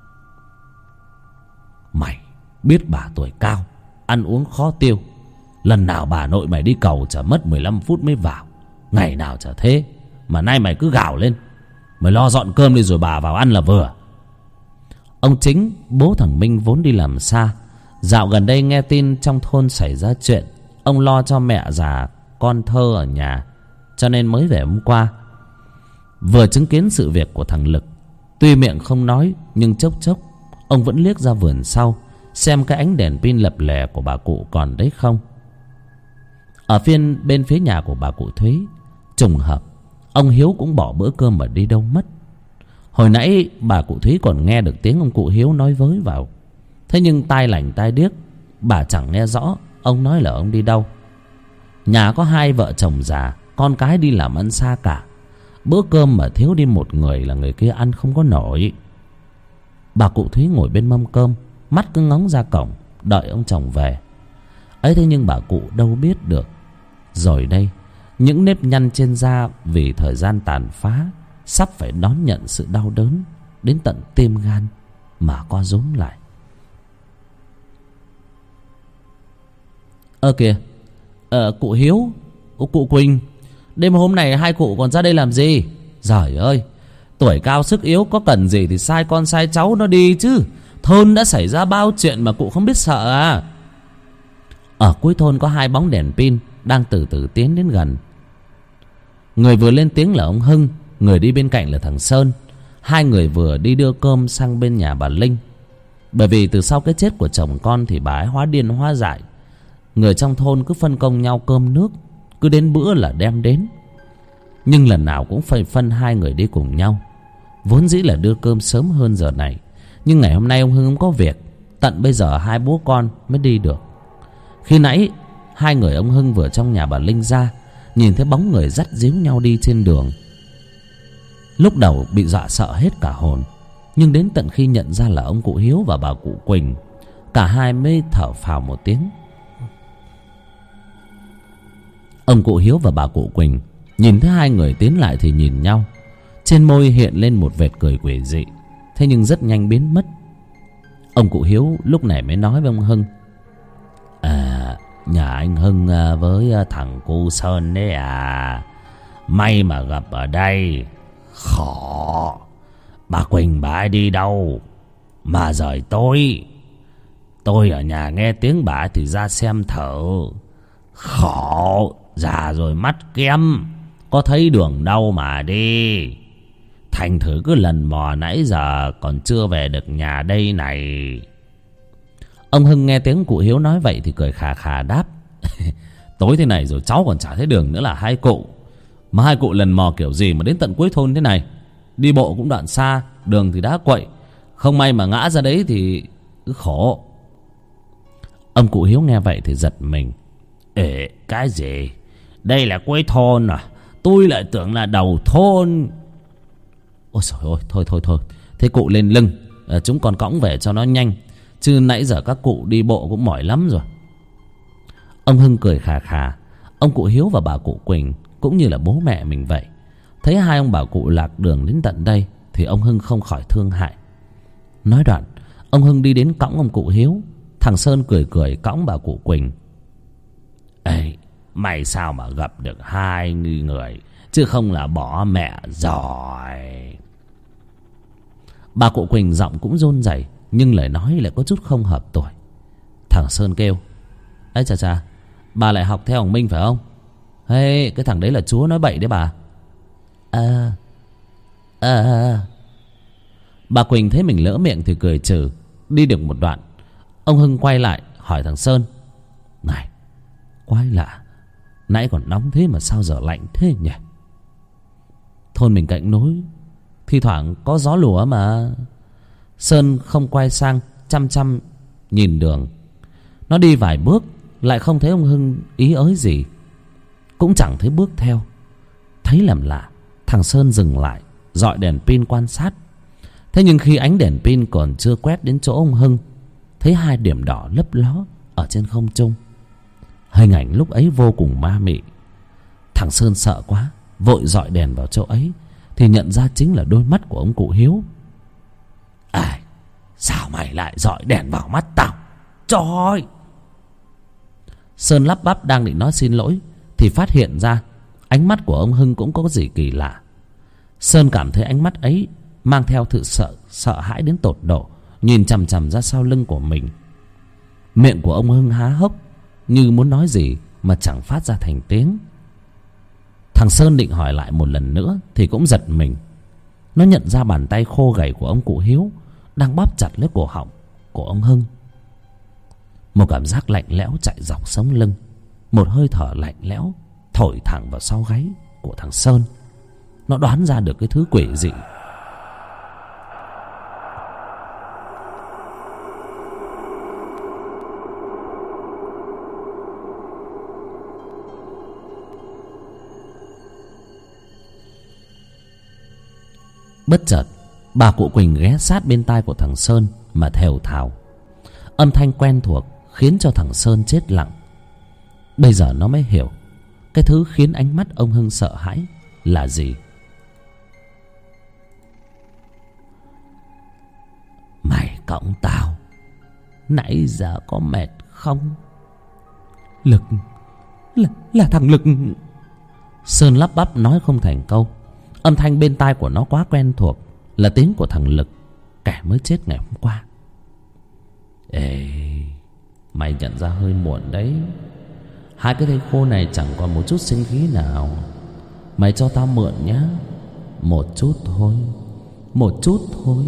Mày biết bà tuổi cao, ăn uống khó tiêu. Lần nào bà nội mày đi cầu chả mất mười lăm phút mới vào, ngày nào chả thế. Mà nay mày cứ gào lên. Mày lo dọn cơm đi rồi bà vào ăn là vừa. Ông Chính, bố thằng Minh vốn đi làm xa, dạo gần đây nghe tin trong thôn xảy ra chuyện, ông lo cho mẹ già con thơ ở nhà, cho nên mới về hôm qua. Vừa chứng kiến sự việc của thằng Lực, tuy miệng không nói, nhưng chốc chốc ông vẫn liếc ra vườn sau, xem cái ánh đèn pin lập lè của bà cụ còn đấy không. Ở phiên bên phía nhà của bà cụ Thúy, trùng hợp ông Hiếu cũng bỏ bữa cơm mà đi đâu mất. Hồi nãy bà cụ Thúy còn nghe được tiếng ông cụ Hiếu nói với vào. Thế nhưng tai lành tai điếc, bà chẳng nghe rõ ông nói là ông đi đâu. Nhà có hai vợ chồng già, con cái đi làm ăn xa cả. Bữa cơm mà thiếu đi một người là người kia ăn không có nổi. Bà cụ Thúy ngồi bên mâm cơm, mắt cứ ngóng ra cổng đợi ông chồng về. Ấy thế nhưng bà cụ đâu biết được, rồi đây những nếp nhăn trên da vì thời gian tàn phá sắp phải đón nhận sự đau đớn đến tận tim gan mà co rúm lại. Ơ kìa, ờ, cụ Hiếu, cụ Quỳnh, đêm hôm này hai cụ còn ra đây làm gì? Giời ơi, tuổi cao sức yếu, có cần gì thì sai con sai cháu nó đi chứ. Thôn đã xảy ra bao chuyện mà cụ không biết sợ à? Ở cuối thôn có hai bóng đèn pin đang từ từ tiến đến gần. Người vừa lên tiếng là ông Hưng, người đi bên cạnh là thằng Sơn. Hai người vừa đi đưa cơm sang bên nhà bà Linh. Bởi vì từ sau cái chết của chồng con thì bà ấy hóa điên hóa dại. Người trong thôn cứ phân công nhau cơm nước, cứ đến bữa là đem đến. Nhưng lần nào cũng phải phân hai người đi cùng nhau. Vốn dĩ là đưa cơm sớm hơn giờ này, nhưng ngày hôm nay ông Hưng không có việc, tận bây giờ hai bố con mới đi được. Khi nãy hai người ông Hưng vừa trong nhà bà Linh ra, nhìn thấy bóng người dắt díu nhau đi trên đường. Lúc đầu bị dọa sợ hết cả hồn, nhưng đến tận khi nhận ra là ông cụ Hiếu và bà cụ Quỳnh, cả hai mới thở phào một tiếng. Ông cụ Hiếu và bà cụ Quỳnh nhìn thấy hai người tiến lại thì nhìn nhau, trên môi hiện lên một vệt cười quỷ dị, thế nhưng rất nhanh biến mất. Ông cụ Hiếu lúc này mới nói với ông Hưng: À, nhà anh Hưng với thằng cu Sơn đấy à, may mà gặp ở đây. Khổ, bà Quỳnh bà ấy đi đâu mà rời tôi. Tôi ở nhà nghe tiếng bà thì ra xem thử. Khổ, già rồi mắt kem, có thấy đường đâu mà đi. Thành thử cứ lần mò nãy giờ còn chưa về được nhà đây này. Ông Hưng nghe tiếng cụ Hiếu nói vậy thì cười khà khà đáp: Tối thế này rồi cháu còn chả thấy đường nữa là hai cụ. Mà hai cụ lần mò kiểu gì mà đến tận cuối thôn thế này? Đi bộ cũng đoạn xa, đường thì đá quậy, không may mà ngã ra đấy thì cứ khổ. Ông cụ Hiếu nghe vậy thì giật mình: Ê, cái gì? Đây là cuối thôn à? Tôi lại tưởng là đầu thôn. Ôi trời ơi, thôi thôi thôi, thế cụ lên lưng, à, chúng con cõng về cho nó nhanh, chứ nãy giờ các cụ đi bộ cũng mỏi lắm rồi. Ông Hưng cười khà khà. Ông cụ Hiếu và bà cụ Quỳnh cũng như là bố mẹ mình vậy, thấy hai ông bà cụ lạc đường đến tận đây thì ông Hưng không khỏi thương hại. Nói đoạn, ông Hưng đi đến cõng ông cụ Hiếu. Thằng Sơn cười cười cõng bà cụ Quỳnh. Ê, mày sao mà gặp được hai người, chứ không là bỏ mẹ rồi. Bà cụ Quỳnh giọng cũng run rẩy, nhưng lời nói lại có chút không hợp tuổi. Thằng Sơn kêu: Ê chà chà, bà lại học theo ông Minh phải không? Hey, cái thằng đấy là chúa nói bậy đấy bà. À, à. Bà Quỳnh thấy mình lỡ miệng thì cười trừ. Đi được một đoạn, ông Hưng quay lại hỏi thằng Sơn: Này, quái lạ, nãy còn nóng thế mà sao giờ lạnh thế nhỉ? Thôn mình cạnh núi, thi thoảng có gió lùa mà. Sơn không quay sang, chăm chăm nhìn đường. Nó đi vài bước lại không thấy ông Hưng ý ới gì, cũng chẳng thấy bước theo. Thấy làm lạ, thằng Sơn dừng lại, dọi đèn pin quan sát. Thế nhưng khi ánh đèn pin còn chưa quét đến chỗ ông Hưng, thấy hai điểm đỏ lấp ló ở trên không trung. Hình ảnh lúc ấy vô cùng ma mị. Thằng Sơn sợ quá, vội dọi đèn vào chỗ ấy thì nhận ra chính là đôi mắt của ông cụ Hiếu. À, sao mày lại dọi đèn vào mắt tao? Trời! Sơn lắp bắp đang định nói xin lỗi thì phát hiện ra ánh mắt của ông Hưng cũng có gì kỳ lạ. Sơn cảm thấy ánh mắt ấy mang theo sự sợ sợ hãi đến tột độ, nhìn chằm chằm ra sau lưng của mình. Miệng của ông Hưng há hốc như muốn nói gì mà chẳng phát ra thành tiếng. Thằng Sơn định hỏi lại một lần nữa thì cũng giật mình. Nó nhận ra bàn tay khô gầy của ông cụ Hiếu đang bóp chặt lấy cổ họng của ông Hưng. Một cảm giác lạnh lẽo chạy dọc sống lưng, một hơi thở lạnh lẽo thổi thẳng vào sau gáy của thằng Sơn. Nó đoán ra được cái thứ quỷ dị. Bất chợt Bà cụ Quỳnh ghé sát bên tai của thằng Sơn mà thều thào. Âm thanh quen thuộc khiến cho thằng Sơn chết lặng. Bây giờ nó mới hiểu cái thứ khiến ánh mắt ông Hưng sợ hãi là gì. Mày cõng tao, nãy giờ có mệt không? Lực là, là thằng Lực. Sơn lắp bắp nói không thành câu. Âm thanh bên tai của nó quá quen thuộc, là tiếng của thằng Lực, kẻ mới chết ngày hôm qua. Ê, mày nhận ra hơi muộn đấy. Hai cái thây khô này chẳng còn một chút sinh khí nào. Mày cho tao mượn nhá. Một chút thôi, một chút thôi.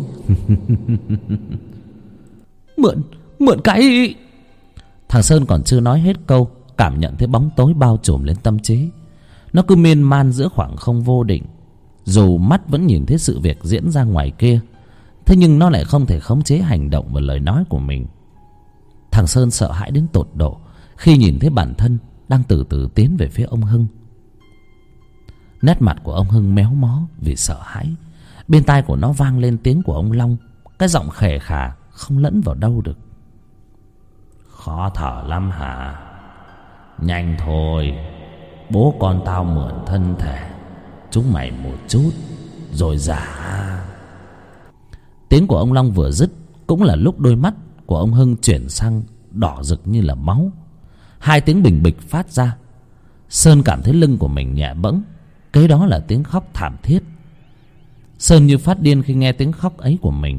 Mượn, mượn cái... Thằng Sơn còn chưa nói hết câu, cảm nhận thấy bóng tối bao trùm lên tâm trí. Nó cứ miên man giữa khoảng không vô định. Dù mắt vẫn nhìn thấy sự việc diễn ra ngoài kia, thế nhưng nó lại không thể khống chế hành động và lời nói của mình. Thằng Sơn sợ hãi đến tột độ khi nhìn thấy bản thân đang từ từ tiến về phía ông Hưng. Nét mặt của ông Hưng méo mó vì sợ hãi. Bên tai của nó vang lên tiếng của ông Long, cái giọng khè khà không lẫn vào đâu được. Khó thở lắm hả? Nhanh thôi, bố con tao mượn thân thể chúng mày một chút rồi giả. Tiếng của ông Long vừa dứt cũng là lúc đôi mắt của ông Hưng chuyển sang đỏ rực như là máu. Hai tiếng bình bịch phát ra. Sơn cảm thấy lưng của mình nhẹ bẫng. Kế đó là tiếng khóc thảm thiết. Sơn như phát điên khi nghe tiếng khóc ấy của mình.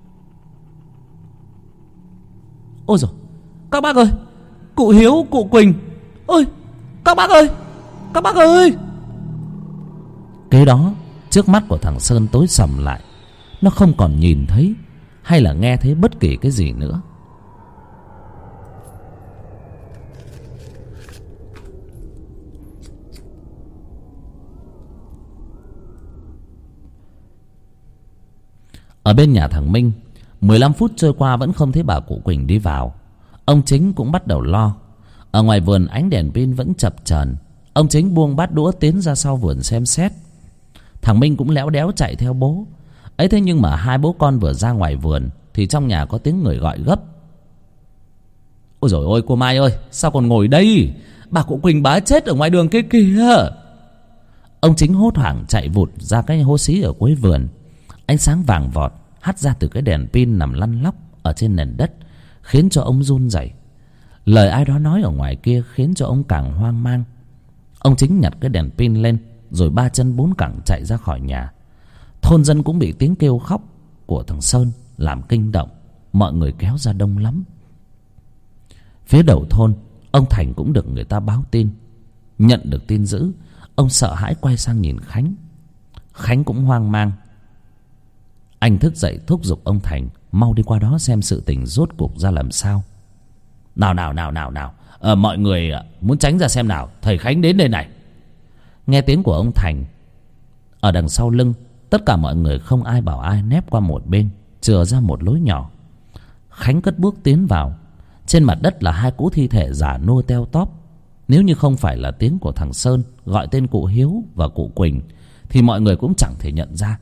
Ôi dồi, các bác ơi, cụ Hiếu, cụ Quỳnh, ơi, các bác ơi, các bác ơi. Kế đó trước mắt của thằng Sơn tối sầm lại. Nó không còn nhìn thấy hay là nghe thấy bất kỳ cái gì nữa. Ở bên nhà thằng Minh, mười lăm phút trôi qua vẫn không thấy bà cụ Quỳnh đi vào. Ông Chính cũng bắt đầu lo. Ở ngoài vườn ánh đèn pin vẫn chập chờn. Ông Chính buông bát đũa tiến ra sau vườn xem xét. Thằng Minh cũng léo đéo chạy theo bố. Ấy thế nhưng mà hai bố con vừa ra ngoài vườn thì trong nhà có tiếng người gọi gấp. Ôi dồi ôi, cô Mai ơi, sao còn ngồi đây? Bà cụ Quỳnh bà chết ở ngoài đường kia kìa. Ông Chính hốt hoảng chạy vụt ra cái hố xí ở cuối vườn. Ánh sáng vàng vọt hắt ra từ cái đèn pin nằm lăn lóc ở trên nền đất, khiến cho ông run rẩy. Lời ai đó nói ở ngoài kia khiến cho ông càng hoang mang. Ông Chính nhặt cái đèn pin lên rồi ba chân bốn cẳng chạy ra khỏi nhà. Thôn dân cũng bị tiếng kêu khóc của thằng Sơn làm kinh động. Mọi người kéo ra đông lắm. Phía đầu thôn, ông Thành cũng được người ta báo tin. Nhận được tin dữ, ông sợ hãi quay sang nhìn Khánh. Khánh cũng hoang mang. Anh thức dậy thúc giục ông Thành mau đi qua đó xem sự tình rốt cuộc ra làm sao. Nào nào nào nào nào ờ, mọi người muốn tránh ra xem nào, thầy Khánh đến đây này. Nghe tiếng của ông Thành ở đằng sau lưng, tất cả mọi người không ai bảo ai nép qua một bên, chừa ra một lối nhỏ. Khánh cất bước tiến vào. Trên mặt đất là hai cỗ thi thể già nua teo tóp. Nếu như không phải là tiếng của thằng Sơn gọi tên cụ Hiếu và cụ Quỳnh thì mọi người cũng chẳng thể nhận ra.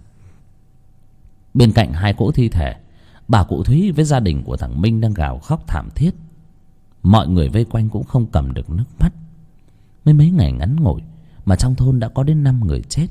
Bên cạnh hai cỗ thi thể, bà cụ Thúy với gia đình của thằng Minh đang gào khóc thảm thiết. Mọi người vây quanh cũng không cầm được nước mắt. Mới mấy ngày ngắn ngủi mà trong thôn đã có đến năm người chết.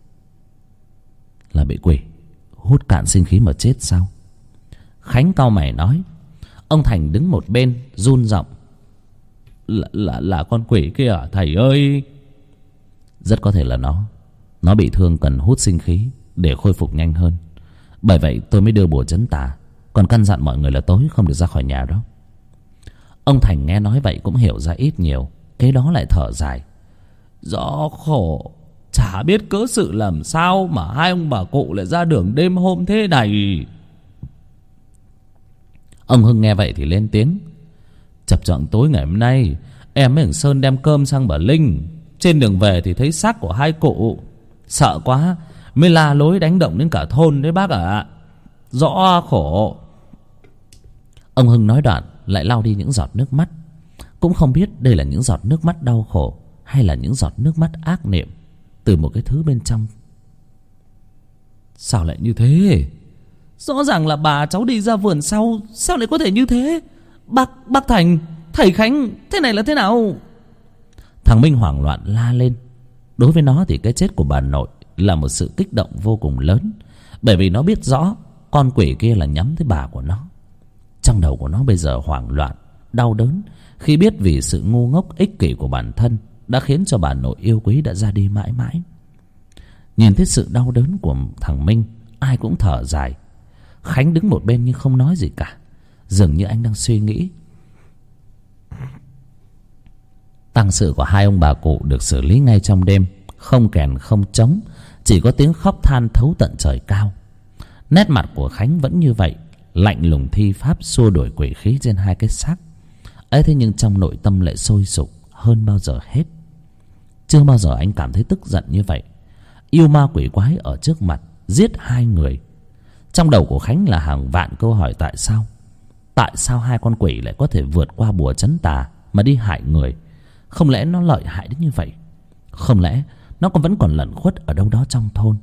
Là bị quỷ hút cạn sinh khí mà chết sao? Khánh cau mày nói. Ông Thành đứng một bên run giọng. Là, là, là con quỷ kia à thầy ơi? Rất có thể là nó. Nó bị thương cần hút sinh khí để khôi phục nhanh hơn. Bởi vậy tôi mới đưa bùa trấn tà, còn căn dặn mọi người là tối không được ra khỏi nhà đó. Ông Thành nghe nói vậy cũng hiểu ra ít nhiều. Kế đó lại thở dài. Rõ khổ, chả biết cớ sự làm sao mà hai ông bà cụ lại ra đường đêm hôm thế này. Ông Hưng nghe vậy thì lên tiếng. Chập chờn tối ngày hôm nay, em với thằng Sơn đem cơm sang bà Linh. Trên đường về thì thấy xác của hai cụ. Sợ quá mới la lối đánh động đến cả thôn đấy bác ạ. À. Rõ khổ. Ông Hưng nói đoạn lại lau đi những giọt nước mắt. Cũng không biết đây là những giọt nước mắt đau khổ hay là những giọt nước mắt ác niệm từ một cái thứ bên trong. Sao lại như thế? Rõ ràng là bà cháu đi ra vườn sau, sao lại có thể như thế? Bác, bác Thành, thầy Khánh, thế này là thế nào? Thằng Minh hoảng loạn la lên. Đối với nó thì cái chết của bà nội là một sự kích động vô cùng lớn, bởi vì nó biết rõ con quỷ kia là nhắm tới bà của nó. Trong đầu của nó bây giờ hoảng loạn, đau đớn khi biết vì sự ngu ngốc ích kỷ của bản thân đã khiến cho bà nội yêu quý đã ra đi mãi mãi. Nhìn thấy sự đau đớn của thằng Minh, ai cũng thở dài. Khánh đứng một bên nhưng không nói gì cả, dường như anh đang suy nghĩ. Tang sự của hai ông bà cụ được xử lý ngay trong đêm, không kèn không trống, chỉ có tiếng khóc than thấu tận trời cao. Nét mặt của Khánh vẫn như vậy, lạnh lùng thi pháp xua đuổi quỷ khí trên hai cái xác ấy. Thế nhưng trong nội tâm lại sôi sục hơn bao giờ hết. Chưa bao giờ anh cảm thấy tức giận như vậy. Yêu ma quỷ quái ở trước mặt, giết hai người. Trong đầu của Khánh là hàng vạn câu hỏi tại sao. Tại sao hai con quỷ lại có thể vượt qua bùa trấn tà mà đi hại người? Không lẽ nó lợi hại đến như vậy? Không lẽ nó còn vẫn còn lẩn khuất ở đâu đó trong thôn?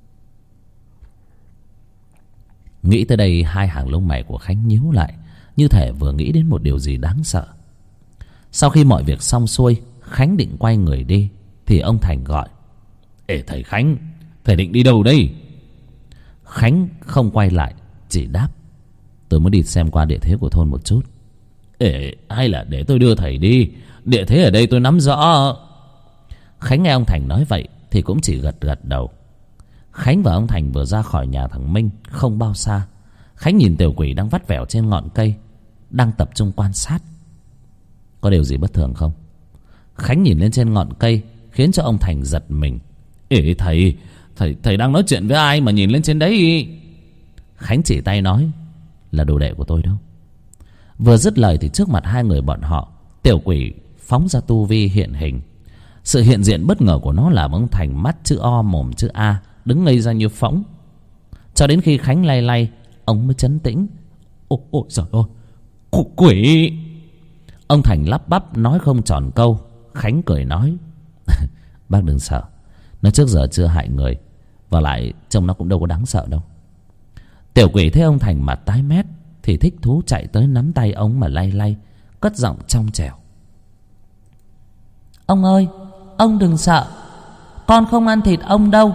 Nghĩ tới đây, hai hàng lông mày của Khánh nhíu lại, như thể vừa nghĩ đến một điều gì đáng sợ. Sau khi mọi việc xong xuôi, Khánh định quay người đi thì ông Thành gọi: Ê thầy Khánh, thầy định đi đâu đây? Khánh không quay lại, chỉ đáp: Tôi muốn đi xem qua địa thế của thôn một chút. Ê, hay là để tôi đưa thầy đi, địa thế ở đây tôi nắm rõ. Khánh nghe ông Thành nói vậy thì cũng chỉ gật gật đầu. Khánh và ông Thành vừa ra khỏi nhà thằng Minh không bao xa, Khánh nhìn tiểu quỷ đang vắt vẻo trên ngọn cây, đang tập trung quan sát. Có điều gì bất thường không? Khánh nhìn lên trên ngọn cây khiến cho ông Thành giật mình. Ê thầy, thầy thầy đang nói chuyện với ai mà nhìn lên trên đấy? Khánh chỉ tay nói: Là đồ đệ của tôi đâu. Vừa dứt lời thì trước mặt hai người bọn họ, tiểu quỷ phóng ra tu vi hiện hình. Sự hiện diện bất ngờ của nó làm ông Thành mắt chữ O mồm chữ A, đứng ngây ra như phỗng. Cho đến khi Khánh lay lay, ông mới trấn tĩnh. Ôi, ôi trời ơi, quỷ! Ông Thành lắp bắp nói không tròn câu. Khánh cười nói: Bác đừng sợ, nó trước giờ chưa hại người, và lại trông nó cũng đâu có đáng sợ đâu. Tiểu quỷ thấy ông Thành mặt tái mét thì thích thú chạy tới nắm tay ông mà lay lay, cất giọng trong trẻo: Ông ơi, ông đừng sợ, con không ăn thịt ông đâu.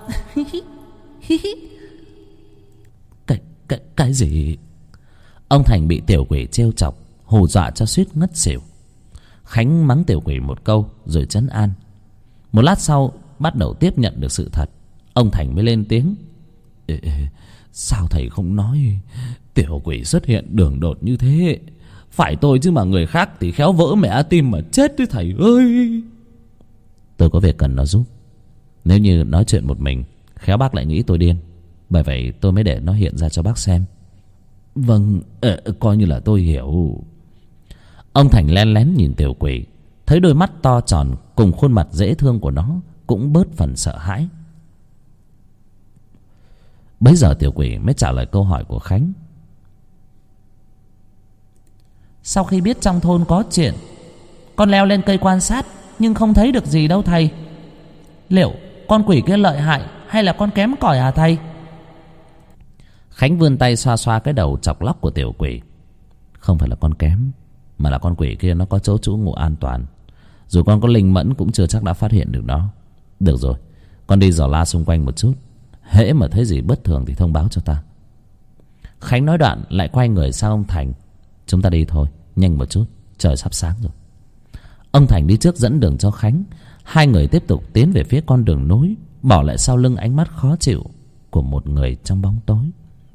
cái, cái, cái gì? Ông Thành bị tiểu quỷ trêu chọc, hù dọa cho suýt ngất xỉu. Khánh mắng tiểu quỷ một câu rồi trấn an. Một lát sau bắt đầu tiếp nhận được sự thật, ông Thành mới lên tiếng: Ê, sao thầy không nói tiểu quỷ xuất hiện đường đột như thế? Phải tôi chứ mà người khác thì khéo vỡ mẹ tim mà chết đấy thầy ơi. Tôi có việc cần nó giúp. Nếu như nói chuyện một mình, khéo bác lại nghĩ tôi điên. Bởi vậy tôi mới để nó hiện ra cho bác xem. Vâng, ờ, coi như là tôi hiểu. Ông Thành len lén nhìn tiểu quỷ, thấy đôi mắt to tròn cùng khuôn mặt dễ thương của nó cũng bớt phần sợ hãi. Bấy giờ tiểu quỷ mới trả lời câu hỏi của Khánh. Sau khi biết trong thôn có chuyện, con leo lên cây quan sát nhưng không thấy được gì đâu thầy. Liệu con quỷ kia lợi hại hay là con kém cỏi hả thầy? Khánh vươn tay xoa xoa cái đầu chọc lóc của tiểu quỷ. Không phải là con kém, mà là con quỷ kia nó có chỗ trú ngụ an toàn. Dù con có linh mẫn cũng chưa chắc đã phát hiện được nó. Được rồi, con đi dò la xung quanh một chút, hễ mà thấy gì bất thường thì thông báo cho ta. Khánh nói đoạn lại quay người sang ông Thành. Chúng ta đi thôi, nhanh một chút, trời sắp sáng rồi. Ông Thành đi trước dẫn đường cho Khánh. Hai người tiếp tục tiến về phía con đường nối, bỏ lại sau lưng ánh mắt khó chịu của một người trong bóng tối.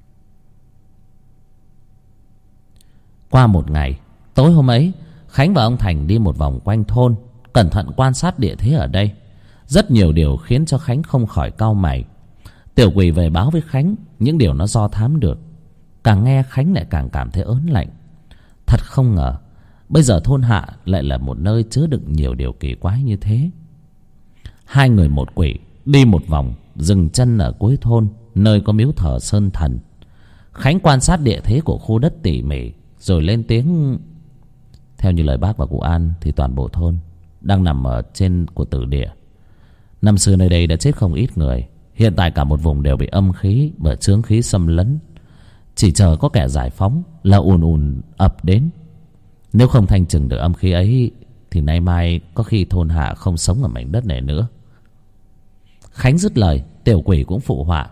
Qua một ngày, tối hôm ấy, Khánh và ông Thành đi một vòng quanh thôn, cẩn thận quan sát địa thế ở đây. Rất nhiều điều khiến cho Khánh không khỏi cau mày. Tiểu quỷ về báo với Khánh những điều nó do thám được. Càng nghe Khánh lại càng cảm thấy ớn lạnh. Thật không ngờ bây giờ thôn hạ lại là một nơi chứa đựng nhiều điều kỳ quái như thế. Hai người một quỷ đi một vòng, dừng chân ở cuối thôn, nơi có miếu thờ sơn thần. Khánh quan sát địa thế của khu đất tỉ mỉ rồi lên tiếng. Theo như lời bác và cụ An thì toàn bộ thôn đang nằm ở trên của tử địa. Năm xưa nơi đây đã chết không ít người. Hiện tại cả một vùng đều bị âm khí và chướng khí xâm lấn. Chỉ chờ có kẻ giải phóng là ùn ùn ập đến. Nếu không thanh trừng được âm khí ấy thì nay mai có khi thôn hạ không sống ở mảnh đất này nữa. Khánh dứt lời, tiểu quỷ cũng phụ họa.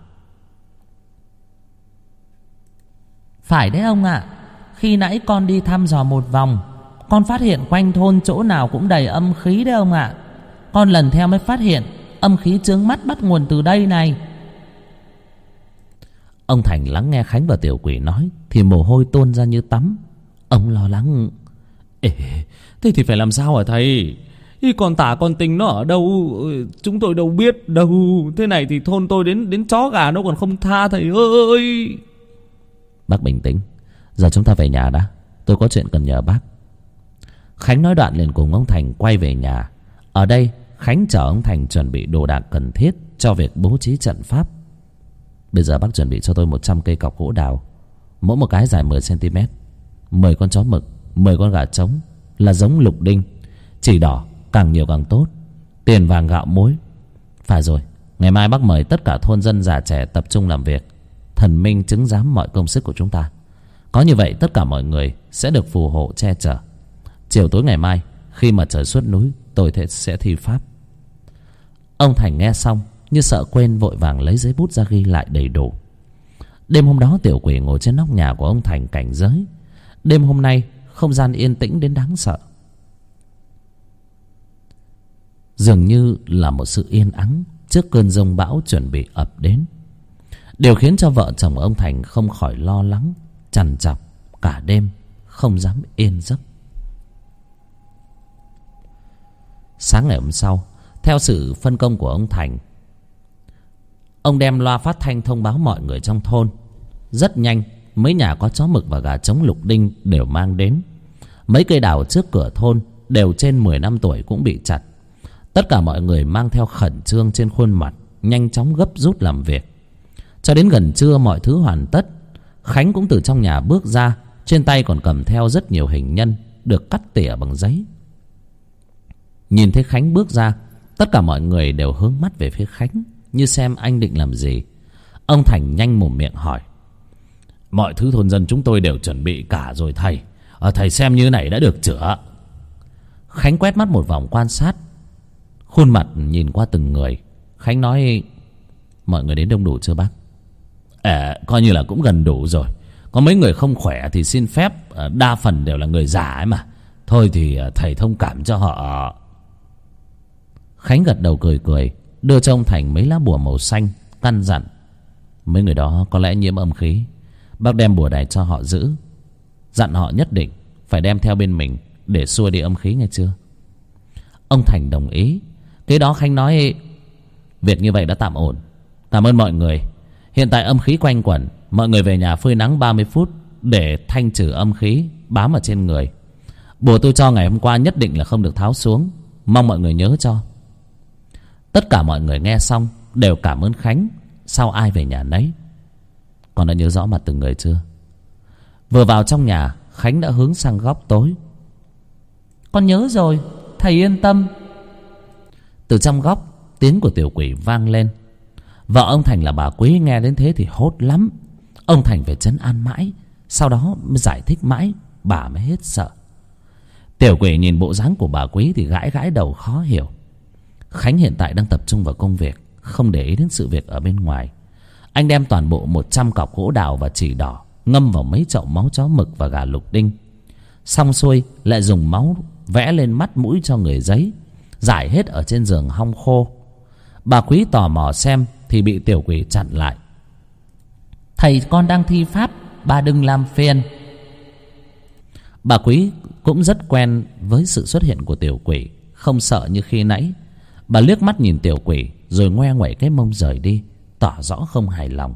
Phải đấy ông ạ. À. Khi nãy con đi thăm dò một vòng, con phát hiện quanh thôn chỗ nào cũng đầy âm khí đấy ông ạ. À. Con lần theo mới phát hiện âm khí chướng mắt bắt nguồn từ đây này. Ông Thành lắng nghe Khánh và tiểu quỷ nói thì mồ hôi tuôn ra như tắm. Ông lo lắng. Ê, thế thì phải làm sao hả thầy? Ý con tả con tình nó ở đâu chúng tôi đâu biết đâu. Thế này thì thôn tôi đến đến chó gà nó còn không tha thầy ơi. Bác bình tĩnh. Giờ chúng ta về nhà đã. Tôi có chuyện cần nhờ bác. Khánh nói đoạn liền cùng ông Thành quay về nhà. Ở đây Khánh chở ông Thành chuẩn bị đồ đạc cần thiết cho việc bố trí trận pháp. Bây giờ bác chuẩn bị cho tôi một trăm cây cọc gỗ đào, mỗi một cái dài mười xăng ti mét, mười con chó mực, mười con gà trống là giống lục đinh, chỉ đỏ, càng nhiều càng tốt. Tiền vàng gạo muối. Phải rồi, ngày mai bác mời tất cả thôn dân già trẻ tập trung làm việc. Thần minh chứng giám mọi công sức của chúng ta. Có như vậy tất cả mọi người sẽ được phù hộ che chở. Chiều tối ngày mai khi mà trời xuất núi, tôi sẽ thi pháp. Ông Thành nghe xong như sợ quên, vội vàng lấy giấy bút ra ghi lại đầy đủ. Đêm hôm đó tiểu quỷ ngồi trên nóc nhà của ông Thành cảnh giới. Đêm hôm nay không gian yên tĩnh đến đáng sợ, dường như là một sự yên ắng trước cơn giông bão chuẩn bị ập đến. Điều khiến cho vợ chồng ông Thành không khỏi lo lắng, trằn trọc cả đêm không dám yên giấc. Sáng ngày hôm sau, theo sự phân công của ông Thành, ông đem loa phát thanh thông báo mọi người trong thôn. Rất nhanh, mấy nhà có chó mực và gà trống lục đinh đều mang đến. Mấy cây đào trước cửa thôn đều trên mười năm tuổi cũng bị chặt. Tất cả mọi người mang theo khẩn trương trên khuôn mặt, nhanh chóng gấp rút làm việc. Cho đến gần trưa mọi thứ hoàn tất, Khánh cũng từ trong nhà bước ra, trên tay còn cầm theo rất nhiều hình nhân được cắt tỉa bằng giấy. Nhìn thấy Khánh bước ra, tất cả mọi người đều hướng mắt về phía Khánh, như xem anh định làm gì. Ông Thành nhanh mồm miệng hỏi. Mọi thứ thôn dân chúng tôi đều chuẩn bị cả rồi thầy. à, Thầy xem như này đã được chữa. Khánh quét mắt một vòng quan sát, khuôn mặt nhìn qua từng người. Khánh nói. Mọi người đến đông đủ chưa bác? À, coi như là cũng gần đủ rồi. Có mấy người không khỏe thì xin phép, đa phần đều là người già ấy mà. Thôi thì thầy thông cảm cho họ. Khánh gật đầu cười cười, đưa cho ông Thành mấy lá bùa màu xanh, căn dặn. Mấy người đó có lẽ nhiễm âm khí, bác đem bùa này cho họ giữ. Dặn họ nhất định phải đem theo bên mình để xua đi âm khí, nghe chưa? Ông Thành đồng ý. Thế đó Khánh nói. Việc như vậy đã tạm ổn. Cảm ơn mọi người. Hiện tại âm khí quanh quẩn, mọi người về nhà phơi nắng ba mươi phút để thanh trừ âm khí bám ở trên người. Bùa tôi cho ngày hôm qua nhất định là không được tháo xuống, mong mọi người nhớ cho. Tất cả mọi người nghe xong đều cảm ơn Khánh. Sau ai về nhà nấy. Con đã nhớ rõ mặt từng người chưa? Vừa vào trong nhà, Khánh đã hướng sang góc tối. Con nhớ rồi, thầy yên tâm. Từ trong góc, tiếng của tiểu quỷ vang lên. Vợ ông Thành là bà Quý nghe đến thế thì hốt lắm. Ông Thành phải trấn an mãi, sau đó mới giải thích mãi, bà mới hết sợ. Tiểu quỷ nhìn bộ dáng của bà Quý thì gãi gãi đầu khó hiểu. Khánh hiện tại đang tập trung vào công việc, không để ý đến sự việc ở bên ngoài. Anh đem toàn bộ một trăm cọc gỗ đào và chỉ đỏ ngâm vào mấy chậu máu chó mực và gà lục đinh. Xong xuôi lại dùng máu vẽ lên mắt mũi cho người giấy, rải hết ở trên giường hong khô. Bà Quý tò mò xem thì bị tiểu quỷ chặn lại. Thầy con đang thi pháp, bà đừng làm phiền. Bà Quý cũng rất quen với sự xuất hiện của tiểu quỷ, không sợ như khi nãy. Bà liếc mắt nhìn tiểu quỷ rồi ngoe ngoẩy cái mông rời đi, tỏ rõ không hài lòng.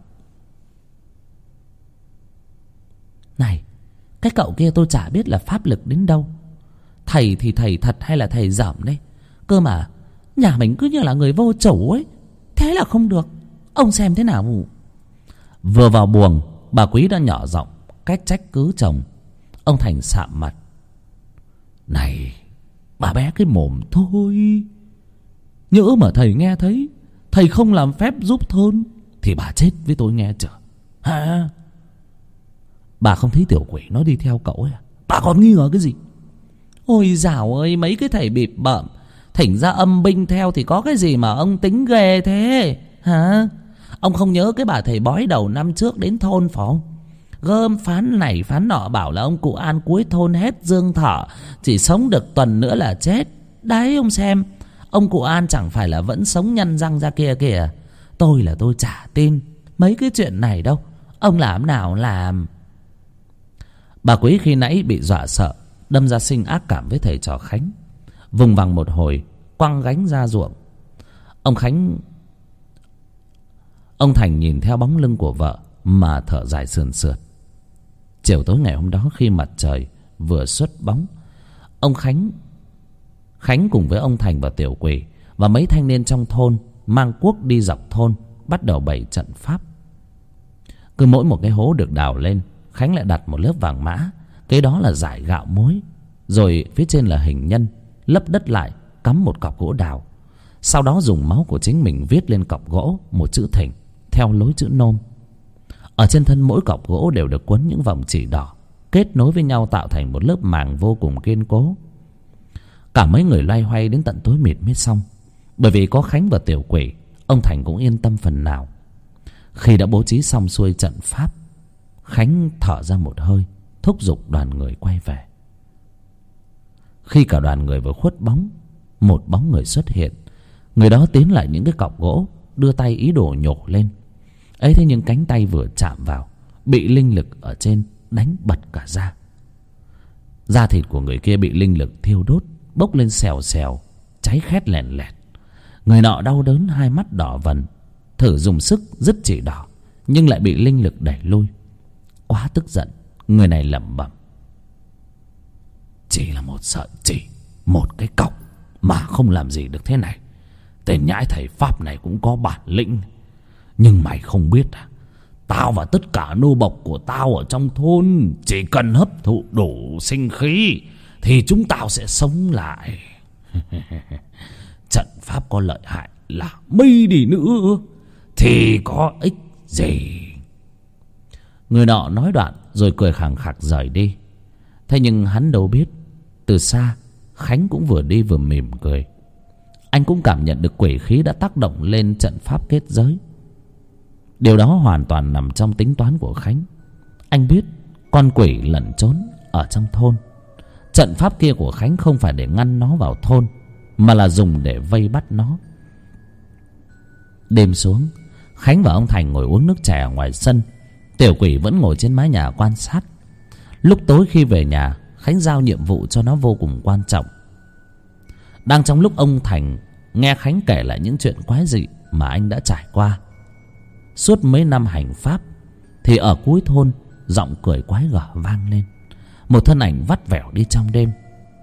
Này, cái cậu kia tôi chả biết là pháp lực đến đâu. Thầy thì thầy thật hay là thầy dởm đấy. Cơ mà nhà mình cứ như là người vô chủ ấy. Thế là không được. Ông xem thế nào. Vừa vào buồng, bà Quý đã nhỏ giọng cách trách cứ chồng. Ông Thành sạm mặt. Này, bà bé cái mồm thôi. Nhỡ mà thầy nghe thấy thầy không làm phép giúp thôn thì bà chết với tôi nghe chưa? Hả? Bà không thấy tiểu quỷ nó đi theo cậu ấy à? Bà còn nghi ngờ cái gì? Ôi dào ơi, mấy cái thầy bịp bợm thỉnh ra âm binh theo thì có cái gì mà ông tính ghê thế hả? Ông không nhớ cái bà thầy bói đầu năm trước đến thôn phải không? Gơm phán này phán nọ bảo là ông cụ An cuối thôn hết dương thọ, chỉ sống được tuần nữa là chết. Đấy ông xem, ông cụ An chẳng phải là vẫn sống nhăn răng ra kia kìa. Tôi là tôi chả tin mấy cái chuyện này đâu. Ông làm nào làm. Bà Quý khi nãy bị dọa sợ, đâm ra sinh ác cảm với thầy trò Khánh. Vùng vằng một hồi, quăng gánh ra ruộng. Ông Khánh Ông Thành nhìn theo bóng lưng của vợ mà thở dài sườn sượt. Chiều tối ngày hôm đó, khi mặt trời vừa xuất bóng, Ông Khánh Khánh cùng với ông Thành và tiểu quỷ và mấy thanh niên trong thôn mang cuốc đi dọc thôn, bắt đầu bày trận pháp. Cứ mỗi một cái hố được đào lên, Khánh lại đặt một lớp vàng mã, cái đó là giải gạo muối, rồi phía trên là hình nhân, lấp đất lại, cắm một cọc gỗ đào. Sau đó dùng máu của chính mình viết lên cọc gỗ một chữ thỉnh theo lối chữ nôm. Ở trên thân mỗi cọc gỗ đều được quấn những vòng chỉ đỏ, kết nối với nhau tạo thành một lớp màng vô cùng kiên cố. Cả mấy người loay hoay đến tận tối mịt mới xong. Bởi vì có Khánh và tiểu quỷ, ông Thành cũng yên tâm phần nào. Khi đã bố trí xong xuôi trận pháp, Khánh thở ra một hơi, thúc giục đoàn người quay về. Khi cả đoàn người vừa khuất bóng, một bóng người xuất hiện. Người đó tiến lại những cái cọc gỗ, đưa tay ý đồ nhổ lên. Ấy thế nhưng cánh tay vừa chạm vào, bị linh lực ở trên đánh bật cả ra. Da thịt của người kia bị linh lực thiêu đốt, bốc lên xèo xèo, cháy khét lèn lẹt. Người nọ đau đớn, hai mắt đỏ vần, thử dùng sức dứt chỉ đỏ, nhưng lại bị linh lực đẩy lui. Quá tức giận, người này lẩm bẩm: chỉ là một sợi chỉ, một cái cọc mà không làm gì được thế này. Tên nhãi thầy pháp này cũng có bản lĩnh. Nhưng mày không biết à, tao và tất cả nô bộc của tao ở trong thôn chỉ cần hấp thụ đủ sinh khí thì chúng tao sẽ sống lại. Trận pháp có lợi hại là mây đi nữa thì có ích gì. Người nọ nói đoạn rồi cười khẳng khặc rời đi. Thế nhưng hắn đâu biết, từ xa Khánh cũng vừa đi vừa mỉm cười. Anh cũng cảm nhận được quỷ khí đã tác động lên trận pháp kết giới. Điều đó hoàn toàn nằm trong tính toán của Khánh. Anh biết con quỷ lẩn trốn ở trong thôn. Trận pháp kia của Khánh không phải để ngăn nó vào thôn, mà là dùng để vây bắt nó. Đêm xuống, Khánh và ông Thành ngồi uống nước chè ở ngoài sân. Tiểu quỷ vẫn ngồi trên mái nhà quan sát. Lúc tối khi về nhà, Khánh giao nhiệm vụ cho nó vô cùng quan trọng. Đang trong lúc ông Thành nghe Khánh kể lại những chuyện quái dị mà anh đã trải qua suốt mấy năm hành pháp, thì ở cuối thôn giọng cười quái gở vang lên. Một thân ảnh vắt vẻo đi trong đêm.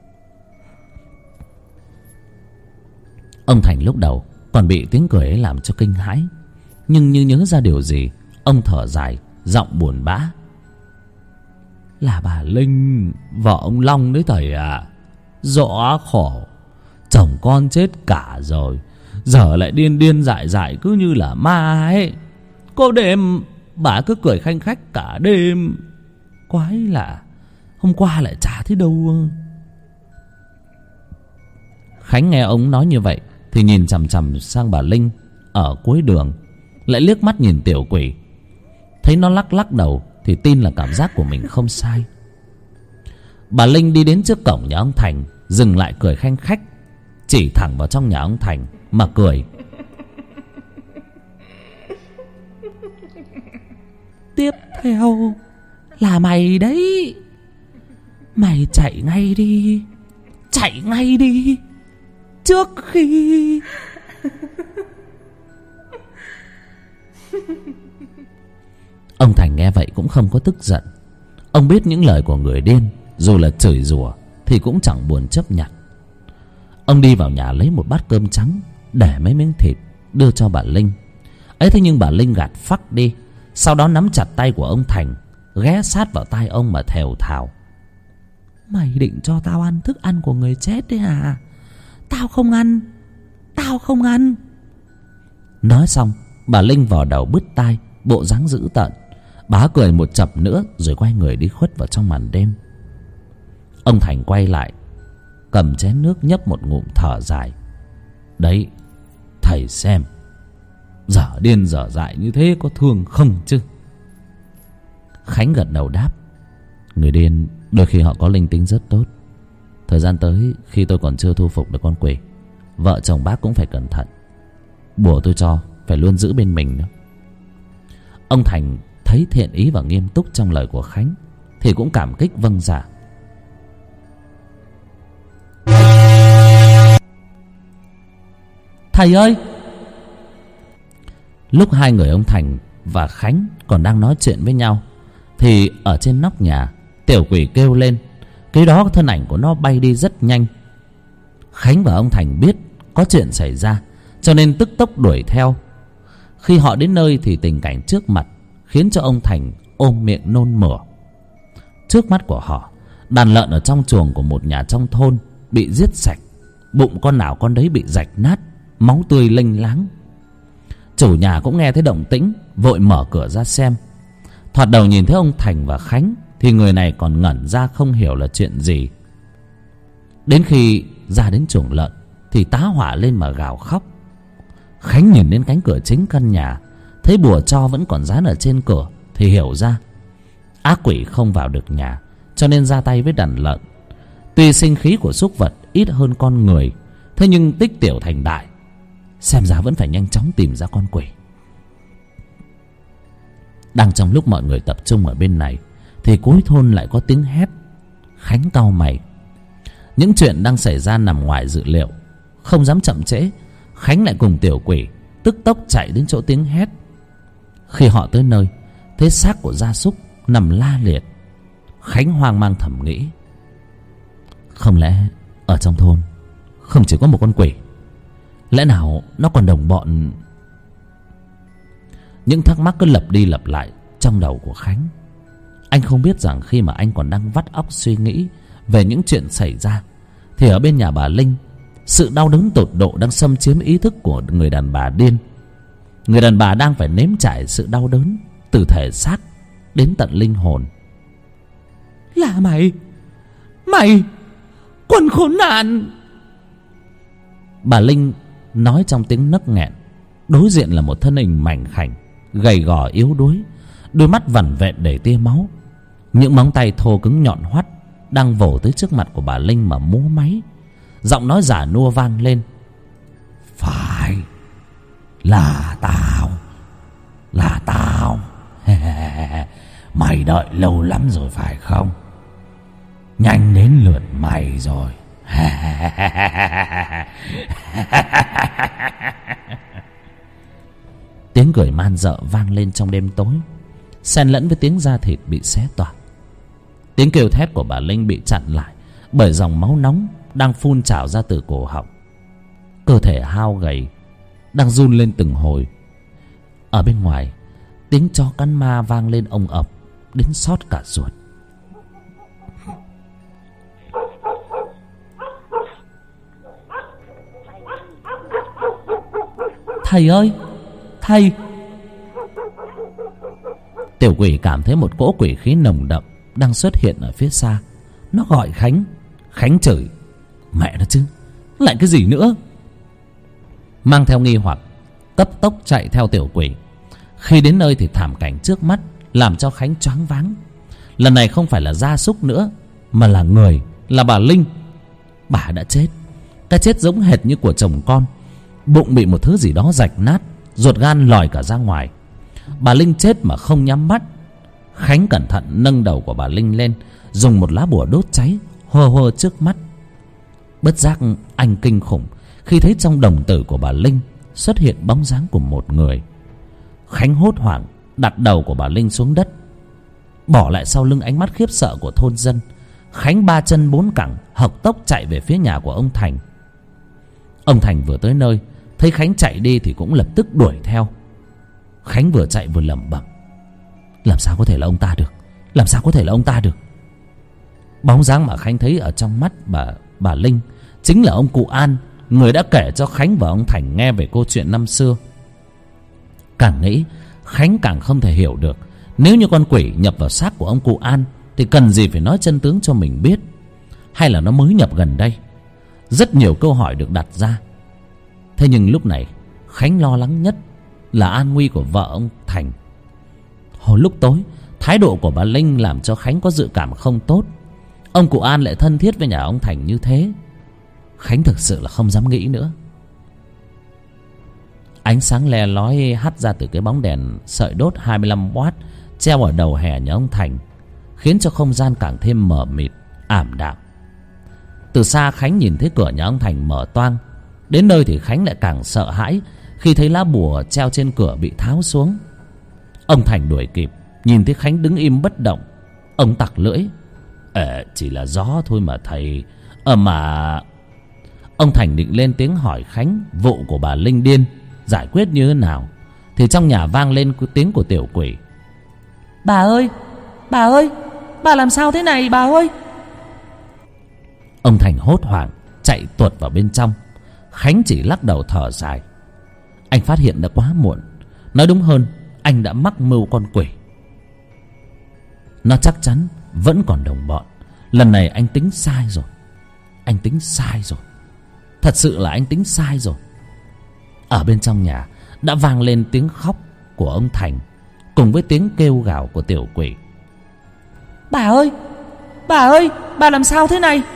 Ông Thành lúc đầu còn bị tiếng cười ấy làm cho kinh hãi, nhưng như nhớ ra điều gì, ông thở dài, giọng buồn bã: là bà Linh, vợ ông Long đấy thầy à. Rõ khổ, chồng con chết cả rồi, giờ lại điên điên dại dại cứ như là ma ấy. Có đêm bà cứ cười khanh khách cả đêm. Quái lạ, hôm qua lại chả thấy đâu. Khánh nghe ông nói như vậy thì nhìn chằm chằm sang bà Linh ở cuối đường, lại liếc mắt nhìn tiểu quỷ. Thấy nó lắc lắc đầu thì tin là cảm giác của mình không sai. Bà Linh đi đến trước cổng nhà ông Thành, dừng lại cười khanh khách, chỉ thẳng vào trong nhà ông Thành mà cười: tiếp theo là mày đấy. Mày chạy ngay đi, chạy ngay đi, trước khi... Ông Thành nghe vậy cũng không có tức giận. Ông biết những lời của người điên dù là chửi rủa thì cũng chẳng buồn chấp nhận. Ông đi vào nhà lấy một bát cơm trắng, để mấy miếng thịt đưa cho bà Linh. Ấy thế nhưng bà Linh gạt phắc đi, sau đó nắm chặt tay của ông Thành, ghé sát vào tai ông mà thều thào: mày định cho tao ăn thức ăn của người chết đấy à? Tao không ăn, tao không ăn. Nói xong bà Linh vò đầu bứt tai, bộ dáng dữ tợn. Bá cười một chập nữa rồi quay người đi khuất vào trong màn đêm. Ông Thành quay lại, cầm chén nước nhấp một ngụm thở dài. Đấy, thầy xem, dở điên dở dại như thế có thương không chứ? Khánh gật đầu đáp. Người điên đôi khi họ có linh tính rất tốt. Thời gian tới khi tôi còn chưa thu phục được con quỷ, vợ chồng bác cũng phải cẩn thận. Bùa tôi cho phải luôn giữ bên mình nữa. Ông Thành thấy thiện ý và nghiêm túc trong lời của Khánh thì cũng cảm kích vâng dạ. Thầy ơi! Lúc hai người ông Thành và Khánh còn đang nói chuyện với nhau thì ở trên nóc nhà, tiểu quỷ kêu lên. Cái đó thân ảnh của nó bay đi rất nhanh. Khánh và ông Thành biết có chuyện xảy ra cho nên tức tốc đuổi theo. Khi họ đến nơi thì tình cảnh trước mặt khiến cho ông Thành ôm miệng nôn mửa. Trước mắt của họ, đàn lợn ở trong chuồng của một nhà trong thôn bị giết sạch, bụng con nào con đấy bị rạch nát, máu tươi lênh láng. Chủ nhà cũng nghe thấy động tĩnh, vội mở cửa ra xem. Thoạt đầu nhìn thấy ông Thành và Khánh thì người này còn ngẩn ra không hiểu là chuyện gì. Đến khi ra đến chuồng lợn thì tá hỏa lên mà gào khóc. Khánh nhìn đến cánh cửa chính căn nhà, thấy bùa cho vẫn còn dán ở trên cửa thì hiểu ra ác quỷ không vào được nhà, cho nên ra tay với đàn lợn. Tuy sinh khí của súc vật ít hơn con người, thế nhưng tích tiểu thành đại, xem ra vẫn phải nhanh chóng tìm ra con quỷ. Đang trong lúc mọi người tập trung ở bên này thì cuối thôn lại có tiếng hét. Khánh cau mày. Những chuyện đang xảy ra nằm ngoài dự liệu. Không dám chậm trễ, Khánh lại cùng tiểu quỷ tức tốc chạy đến chỗ tiếng hét. Khi họ tới nơi, thấy xác của gia súc nằm la liệt. Khánh hoang mang thầm nghĩ, không lẽ ở trong thôn không chỉ có một con quỷ? Lẽ nào nó còn đồng bọn? Những thắc mắc cứ lặp đi lặp lại trong đầu của Khánh. Anh không biết rằng khi mà anh còn đang vắt óc suy nghĩ về những chuyện xảy ra thì ở bên nhà bà Linh, sự đau đớn tột độ đang xâm chiếm ý thức của người đàn bà điên. Người đàn bà đang phải nếm trải sự đau đớn từ thể xác đến tận linh hồn. Là mày! Mày! Quân khốn nạn! Bà Linh nói trong tiếng nấc nghẹn. Đối diện là một thân hình mảnh khảnh, gầy gò yếu đuối, đôi mắt vằn vện đầy tia máu. Những móng tay thô cứng nhọn hoắt đang vồ tới trước mặt của bà Linh mà múa máy. Giọng nói giả nua vang lên. Phải, là tao, là tao. Mày đợi lâu lắm rồi phải không? Nhanh đến lượt mày rồi. Tiếng cười man dợ vang lên trong đêm tối, xen lẫn với tiếng da thịt bị xé toạc. Tiếng kêu thét của bà Linh bị chặn lại bởi dòng máu nóng đang phun trào ra từ cổ họng. Cơ thể hao gầy đang run lên từng hồi. Ở bên ngoài, tiếng chó cắn ma vang lên ong ọc đến xót cả ruột. Thầy ơi! Thầy! Tiểu quỷ cảm thấy một cỗ quỷ khí nồng đậm đang xuất hiện ở phía xa. Nó gọi Khánh. Khánh chửi, mẹ nó chứ, lại cái gì nữa? Mang theo nghi hoặc, cấp tốc chạy theo tiểu quỷ. Khi đến nơi thì thảm cảnh trước mắt làm cho Khánh choáng váng. Lần này không phải là gia súc nữa, mà là người, là bà Linh. Bà đã chết, cái chết giống hệt như của chồng con. Bụng bị một thứ gì đó rạch nát, ruột gan lòi cả ra ngoài. Bà Linh chết mà không nhắm mắt. Khánh cẩn thận nâng đầu của bà Linh lên, dùng một lá bùa đốt cháy hơ hơ trước mắt. Bất giác anh kinh khủng khi thấy trong đồng tử của bà Linh xuất hiện bóng dáng của một người. Khánh hốt hoảng đặt đầu của bà Linh xuống đất, bỏ lại sau lưng ánh mắt khiếp sợ của thôn dân. Khánh ba chân bốn cẳng hộc tốc chạy về phía nhà của ông Thành. Ông Thành vừa tới nơi, thấy Khánh chạy đi thì cũng lập tức đuổi theo. Khánh vừa chạy vừa lẩm bẩm, làm sao có thể là ông ta được, làm sao có thể là ông ta được. Bóng dáng mà Khánh thấy ở trong mắt bà bà Linh chính là ông cụ An, người đã kể cho Khánh và ông Thành nghe về câu chuyện năm xưa. Càng nghĩ Khánh càng không thể hiểu được Nếu như con quỷ nhập vào xác của ông cụ An thì cần gì phải nói chân tướng cho mình biết? Hay là nó mới nhập gần đây? Rất nhiều câu hỏi được đặt ra. Thế nhưng lúc này Khánh lo lắng nhất là an nguy của vợ ông Thành. Hồi lúc tối, thái độ của bà Linh làm cho Khánh có dự cảm không tốt. Ông cụ An lại thân thiết với nhà ông Thành như thế, Khánh thực sự là không dám nghĩ nữa. Ánh sáng le lói hắt ra từ cái bóng đèn sợi đốt hai mươi lăm oát treo ở đầu hè nhà ông Thành, khiến cho không gian càng thêm mờ mịt, ảm đạm. Từ xa Khánh nhìn thấy cửa nhà ông Thành mở toang. Đến nơi thì Khánh lại càng sợ hãi khi thấy lá bùa treo trên cửa bị tháo xuống. Ông Thành đuổi kịp, nhìn thấy Khánh đứng im bất động, ông tặc lưỡi: Ờ, chỉ là gió thôi mà thầy. Ờ mà... Ông Thành định lên tiếng hỏi Khánh vụ của bà Linh điên giải quyết như thế nào, thì trong nhà vang lên tiếng của tiểu quỷ: Bà ơi, bà ơi, bà làm sao thế này bà ơi? Ông Thành hốt hoảng chạy tuột vào bên trong. Khánh chỉ lắc đầu thở dài. Anh phát hiện đã quá muộn. Nói đúng hơn, anh đã mắc mưu con quỷ. Nó chắc chắn vẫn còn đồng bọn. Lần này anh tính sai rồi. Anh tính sai rồi. Thật sự là anh tính sai rồi. Ở bên trong nhà đã vang lên tiếng khóc của ông Thành cùng với tiếng kêu gào của tiểu quỷ: Bà ơi, bà ơi, bà làm sao thế này?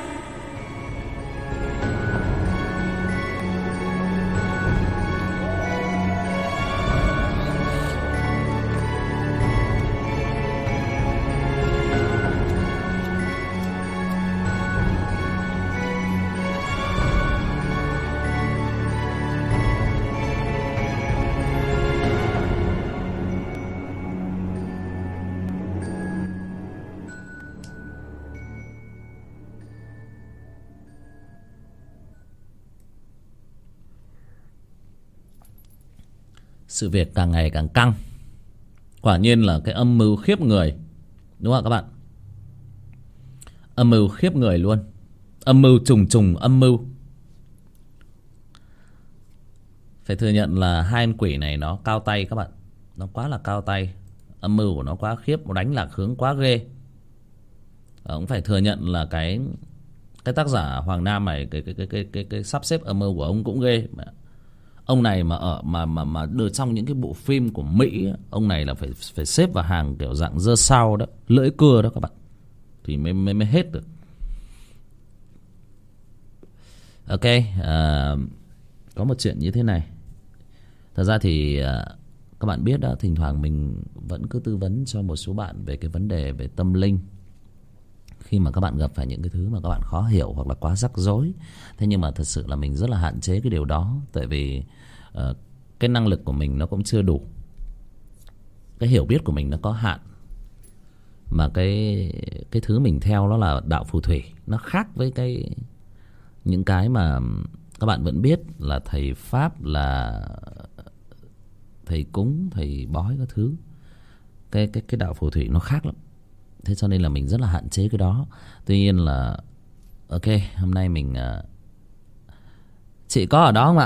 Sự việc càng ngày càng căng. Quả nhiên là cái âm mưu khiếp người, đúng không các bạn? Âm mưu khiếp người luôn. Âm mưu trùng trùng âm mưu. Phải thừa nhận là hai con quỷ này nó cao tay các bạn. Nó quá là cao tay. Âm mưu của nó quá khiếp, nó đánh lạc hướng quá ghê. Cũng phải thừa nhận là cái cái tác giả Hoàng Nam này, cái cái cái cái cái, cái sắp xếp âm mưu của ông cũng ghê. Ông này mà ở mà mà mà đưa trong những cái bộ phim của Mỹ, ông này là phải phải xếp vào hàng kiểu dạng dơ sao đó, lưỡi cưa đó các bạn, thì mới mới, mới hết được. Ok, uh, có một chuyện như thế này. Thật ra thì uh, các bạn biết đó, thỉnh thoảng mình vẫn cứ tư vấn cho một số bạn về cái vấn đề về tâm linh. Khi mà các bạn gặp phải những cái thứ mà các bạn khó hiểu hoặc là quá rắc rối. Thế nhưng mà thật sự là mình rất là hạn chế cái điều đó. Tại vì uh, cái năng lực của mình nó cũng chưa đủ. Cái hiểu biết của mình nó có hạn. Mà cái cái thứ mình theo nó là đạo phù thủy. Nó khác với cái những cái mà các bạn vẫn biết là thầy Pháp, là thầy cúng, thầy bói các thứ. Cái, cái, cái đạo phù thủy nó khác lắm. Thế cho nên là mình rất là hạn chế cái đó. Tuy nhiên là ok, hôm nay mình uh... chị có ở đó không ạ?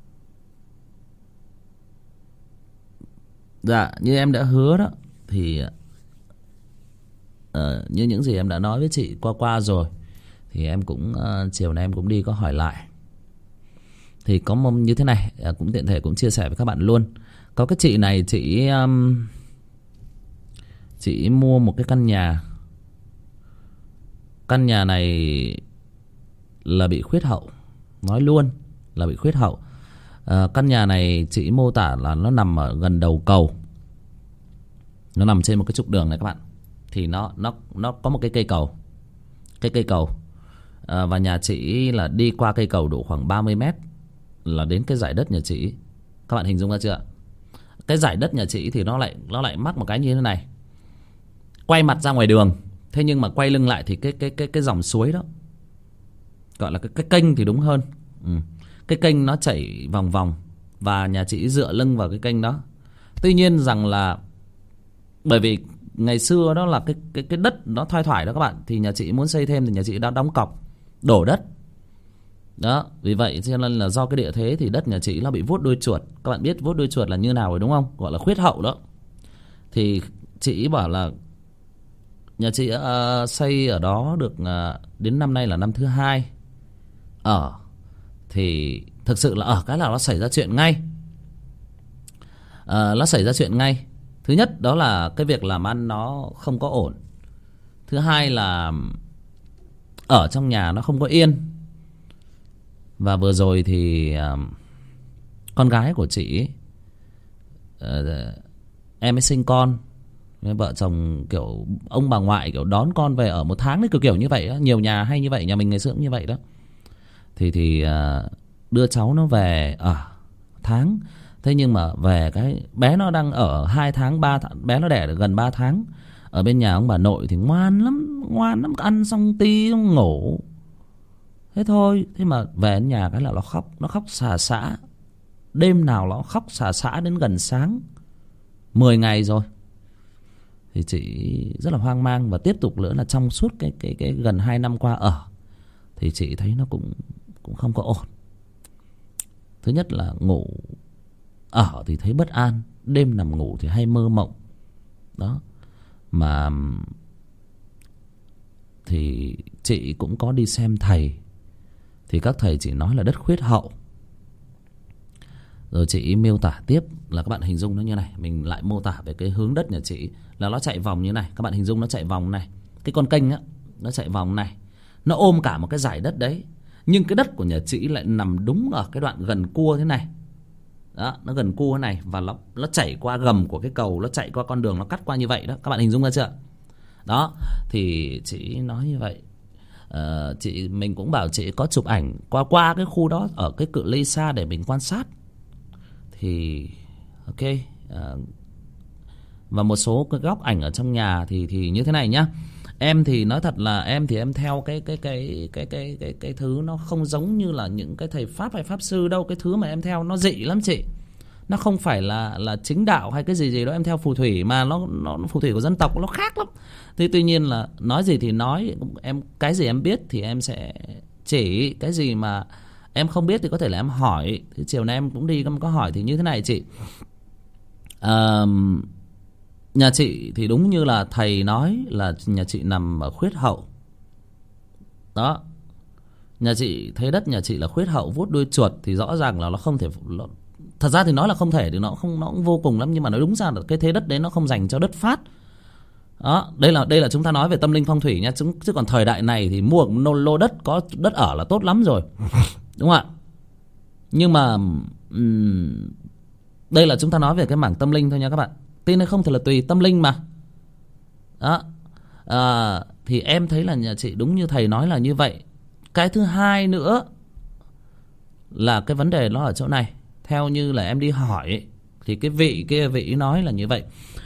Dạ, như em đã hứa đó, thì uh, như những gì em đã nói với chị qua qua rồi, thì em cũng uh, chiều nay em cũng đi có hỏi lại. Thì có một như thế này, uh, cũng tiện thể cũng chia sẻ với các bạn luôn. Có cái chị này, chị um, chị mua một cái căn nhà. Căn nhà này là bị khuyết hậu. Nói luôn là bị khuyết hậu. à, Căn nhà này chị mô tả là nó nằm ở gần đầu cầu. Nó nằm trên một cái trục đường này các bạn. Thì nó nó nó có một cái cây cầu. Cái cây cầu à, và nhà chị là đi qua cây cầu độ khoảng ba mươi mét là đến cái dải đất nhà chị. Các bạn hình dung ra chưa? Cái dải đất nhà chị thì nó lại Nó lại mắc một cái như thế này, quay mặt ra ngoài đường. Thế nhưng mà quay lưng lại thì cái cái cái cái dòng suối đó, gọi là cái cái kênh thì đúng hơn. Ừ. Cái kênh nó chảy vòng vòng và nhà chị dựa lưng vào cái kênh đó. Tuy nhiên rằng là bởi vì ngày xưa đó là cái cái cái đất nó thoai thoải đó các bạn, thì nhà chị muốn xây thêm thì nhà chị đã đóng cọc đổ đất. Đó, vì vậy cho nên là do cái địa thế thì đất nhà chị nó bị vuốt đuôi chuột. Các bạn biết vuốt đuôi chuột là như nào rồi đúng không? Gọi là khuyết hậu đó. Thì chị bảo là nhà chị uh, xây ở đó được uh, đến năm nay là năm thứ hai. Ở thì thực sự là ở cái là nó xảy ra chuyện ngay. uh, Nó xảy ra chuyện ngay. Thứ nhất đó là cái việc làm ăn nó không có ổn. Thứ hai là ở trong nhà nó không có yên. Và vừa rồi thì uh, con gái của chị uh, em ấy sinh con. Vợ chồng kiểu ông bà ngoại kiểu đón con về ở một tháng đấy, kiểu kiểu như vậy đó. Nhiều nhà hay như vậy, nhà mình ngày xưa cũng như vậy đó. Thì thì uh, đưa cháu nó về ở tháng. Thế nhưng mà về cái bé nó đang ở hai tháng, ba tháng, bé nó đẻ được gần ba tháng. Ở bên nhà ông bà nội thì ngoan lắm, ngoan lắm, ăn xong tí xong ngủ. Thế thôi, thế mà về đến nhà cái là nó khóc, nó khóc xà xả. Đêm nào nó khóc xà xả đến gần sáng. Mười ngày rồi. Thì chị rất là hoang mang. Và tiếp tục nữa là trong suốt cái, cái, cái gần hai năm qua ở thì chị thấy nó cũng, cũng không có ổn. Thứ nhất là ngủ ở thì thấy bất an. Đêm nằm ngủ thì hay mơ mộng. Đó. Mà thì chị cũng có đi xem thầy. Thì các thầy chỉ nói là đất khuyết hậu. Rồi chị miêu tả tiếp là các bạn hình dung nó như này. Mình lại mô tả về cái hướng đất nhà chị là nó chạy vòng như này. Các bạn hình dung nó chạy vòng này. Cái con kênh á, nó chạy vòng này. Nó ôm cả một cái dải đất đấy. Nhưng cái đất của nhà chị lại nằm đúng ở cái đoạn gần cua thế này. Đó, nó gần cua thế này. Và nó, nó chảy qua gầm của cái cầu. Nó chạy qua con đường, nó cắt qua như vậy đó. Các bạn hình dung ra chưa? Đó, thì chị nói như vậy. uh, chị Mình cũng bảo chị có chụp ảnh qua qua cái khu đó ở cái cự ly xa để mình quan sát. Thì ok, uh, và một số cái góc ảnh ở trong nhà thì thì như thế này nhá. Em thì nói thật là em thì em theo cái cái cái cái cái cái cái thứ nó không giống như là những cái thầy pháp hay pháp sư đâu. Cái thứ mà em theo nó dị lắm chị. Nó không phải là là chính đạo hay cái gì gì đó. Em theo phù thủy mà nó nó phù thủy của dân tộc nó khác lắm. Thế tuy nhiên là nói gì thì nói, em cái gì em biết thì em sẽ chỉ, cái gì mà em không biết thì có thể là em hỏi. Thì chiều nay em cũng đi có hỏi thì như thế này chị. À, nhà chị thì đúng như là thầy nói là nhà chị nằm ở khuyết hậu. Đó. Nhà chị thấy đất nhà chị là khuyết hậu vuốt đuôi chuột thì rõ ràng là nó không thể. Nó, thật ra thì nói là không thể thì nó không, nó cũng vô cùng lắm. Nhưng mà nói đúng ra là cái thế đất đấy nó không dành cho đất phát. Đó, đây là đây là chúng ta nói về tâm linh phong thủy nha. Chứ, chứ còn thời đại này thì mua một lô đất có đất ở là tốt lắm rồi. Đúng không ạ? Nhưng mà um, đây là chúng ta nói về cái mảng tâm linh thôi nha các bạn. Tin hay không thì là tùy, tâm linh mà. Đó. À, thì em thấy là nhà chị đúng như thầy nói là như vậy. Cái thứ hai nữa là cái vấn đề nó ở chỗ này. Theo như là em đi hỏi thì cái vị kia vị nói là như vậy.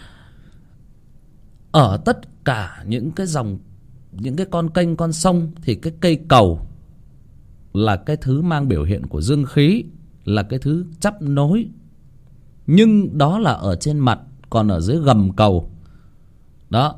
Ở tất cả những cái dòng, những cái con kênh, con sông thì cái cây cầu là cái thứ mang biểu hiện của dương khí, là cái thứ chắp nối. Nhưng đó là ở trên mặt, còn ở dưới gầm cầu. Đó.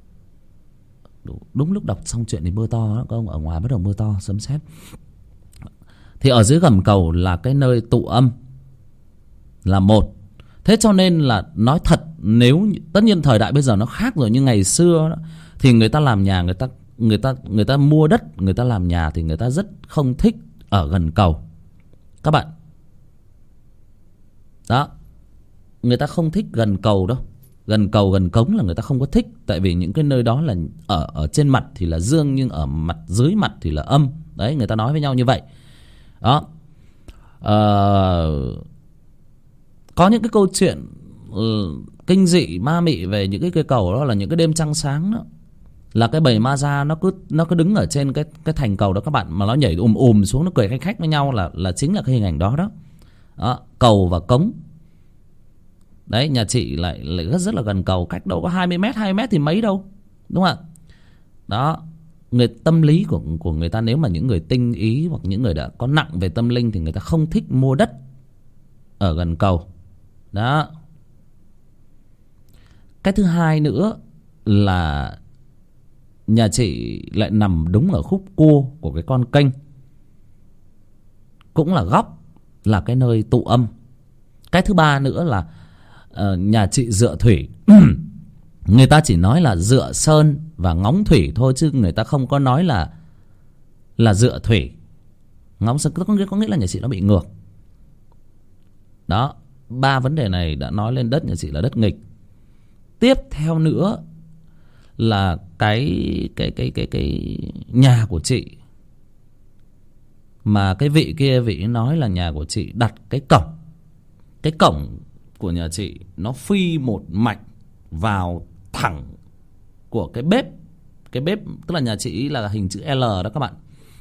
Đúng lúc đọc xong chuyện thì mưa to đó, các ông, ở ngoài bắt đầu mưa to, sấm sét. Thì ở dưới gầm cầu là cái nơi tụ âm, là một. Thế cho nên là nói thật, nếu tất nhiên thời đại bây giờ nó khác rồi, nhưng ngày xưa đó, thì người ta làm nhà, người ta người ta người ta mua đất, người ta làm nhà thì người ta rất không thích ở gần cầu. Các bạn. Đó. Người ta không thích gần cầu đâu. Gần cầu, gần cống là người ta không có thích. Tại vì những cái nơi đó là ở ở trên mặt thì là dương, nhưng ở mặt dưới mặt thì là âm. Đấy, người ta nói với nhau như vậy. Đó. Ờ... Có những cái câu chuyện uh, kinh dị ma mị về những cái cây cầu đó, là những cái đêm trăng sáng đó, là cái bầy ma da nó cứ nó cứ đứng ở trên cái cái thành cầu đó các bạn, mà nó nhảy ùm ùm xuống, nó cười khách khách với nhau, là là chính là cái hình ảnh đó đó. Đó, cầu và cống. Đấy, nhà chị lại lại rất rất là gần cầu, cách đâu có hai mươi mét, hai mươi mét thì mấy đâu. Đúng không ạ? Đó, người tâm lý của của người ta, nếu mà những người tinh ý hoặc những người đã có nặng về tâm linh thì người ta không thích mua đất ở gần cầu. Đó. Cái thứ hai nữa là nhà chị lại nằm đúng ở khúc cua của cái con kênh, cũng là góc, là cái nơi tụ âm. Cái thứ ba nữa là uh, nhà chị dựa thủy. Người ta chỉ nói là dựa sơn và ngóng thủy thôi, chứ người ta không có nói là là dựa thủy. Ngóng sơn có nghĩa, có nghĩa là nhà chị nó bị ngược. Đó, ba vấn đề này đã nói lên đất nhà chị là đất nghịch. Tiếp theo nữa là cái cái cái cái cái nhà của chị, mà cái vị kia vị nói là nhà của chị đặt cái cổng. Cái cổng của nhà chị nó phi một mạch vào thẳng của cái bếp. Cái bếp tức là nhà chị là hình chữ L đó các bạn.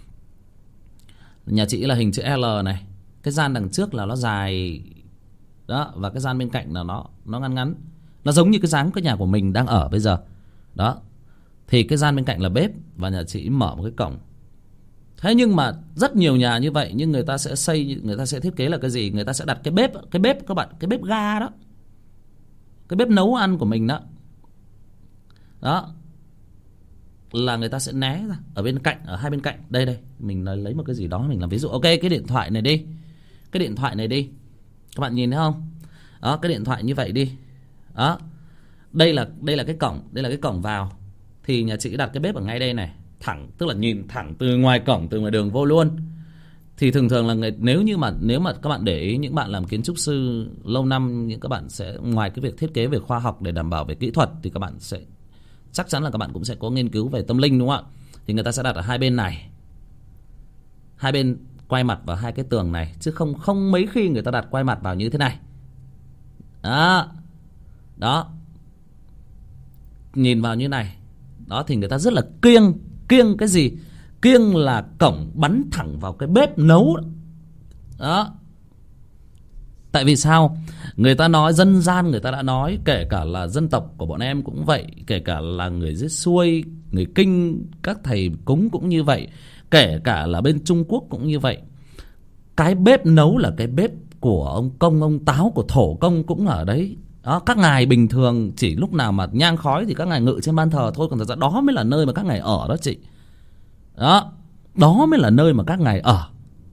Nhà chị là hình chữ L này. Cái gian đằng trước là nó dài đó, và cái gian bên cạnh là nó nó ngắn ngắn. Nó giống như cái dáng cái nhà của mình đang ở bây giờ. Đó. Thì cái gian bên cạnh là bếp, và nhà chị mở một cái cổng. Thế nhưng mà rất nhiều nhà như vậy, nhưng người ta sẽ xây, người ta sẽ thiết kế là cái gì? Người ta sẽ đặt cái bếp, cái bếp các bạn, cái bếp ga đó, cái bếp nấu ăn của mình đó. Đó là người ta sẽ né ra ở bên cạnh, ở hai bên cạnh. Đây đây, mình lấy một cái gì đó mình làm ví dụ. Ok, cái điện thoại này đi. Cái điện thoại này đi. Các bạn nhìn thấy không? Đó, cái điện thoại như vậy đi. Đó. Đây là đây là cái cổng, đây là cái cổng vào. Thì nhà chị đặt cái bếp ở ngay đây này, thẳng, tức là nhìn thẳng từ ngoài cổng, từ ngoài đường vô luôn. Thì thường thường là người, nếu như mà nếu mà các bạn để ý, những bạn làm kiến trúc sư lâu năm, những các bạn sẽ ngoài cái việc thiết kế về khoa học để đảm bảo về kỹ thuật, thì các bạn sẽ chắc chắn là các bạn cũng sẽ có nghiên cứu về tâm linh, đúng không ạ? Thì người ta sẽ đặt ở hai bên này, hai bên quay mặt vào hai cái tường này, chứ không không mấy khi người ta đặt quay mặt vào như thế này. Đó. Đó. Nhìn vào như này. Đó thì người ta rất là kiêng. Kiêng cái gì? Kiêng là cổng bắn thẳng vào cái bếp nấu. Đó. Tại vì sao? Người ta nói dân gian, người ta đã nói, kể cả là dân tộc của bọn em cũng vậy, kể cả là người Giết Xuôi, người Kinh, các thầy cúng cũng như vậy, kể cả là bên Trung Quốc cũng như vậy. Cái bếp nấu là cái bếp của ông Công, ông Táo, của thổ công cũng ở đấy. Đó, các ngài bình thường chỉ lúc nào mà nhang khói thì các ngài ngự trên ban thờ thôi, còn thật ra đó mới là nơi mà các ngài ở đó chị. Đó, đó mới là nơi mà các ngài ở.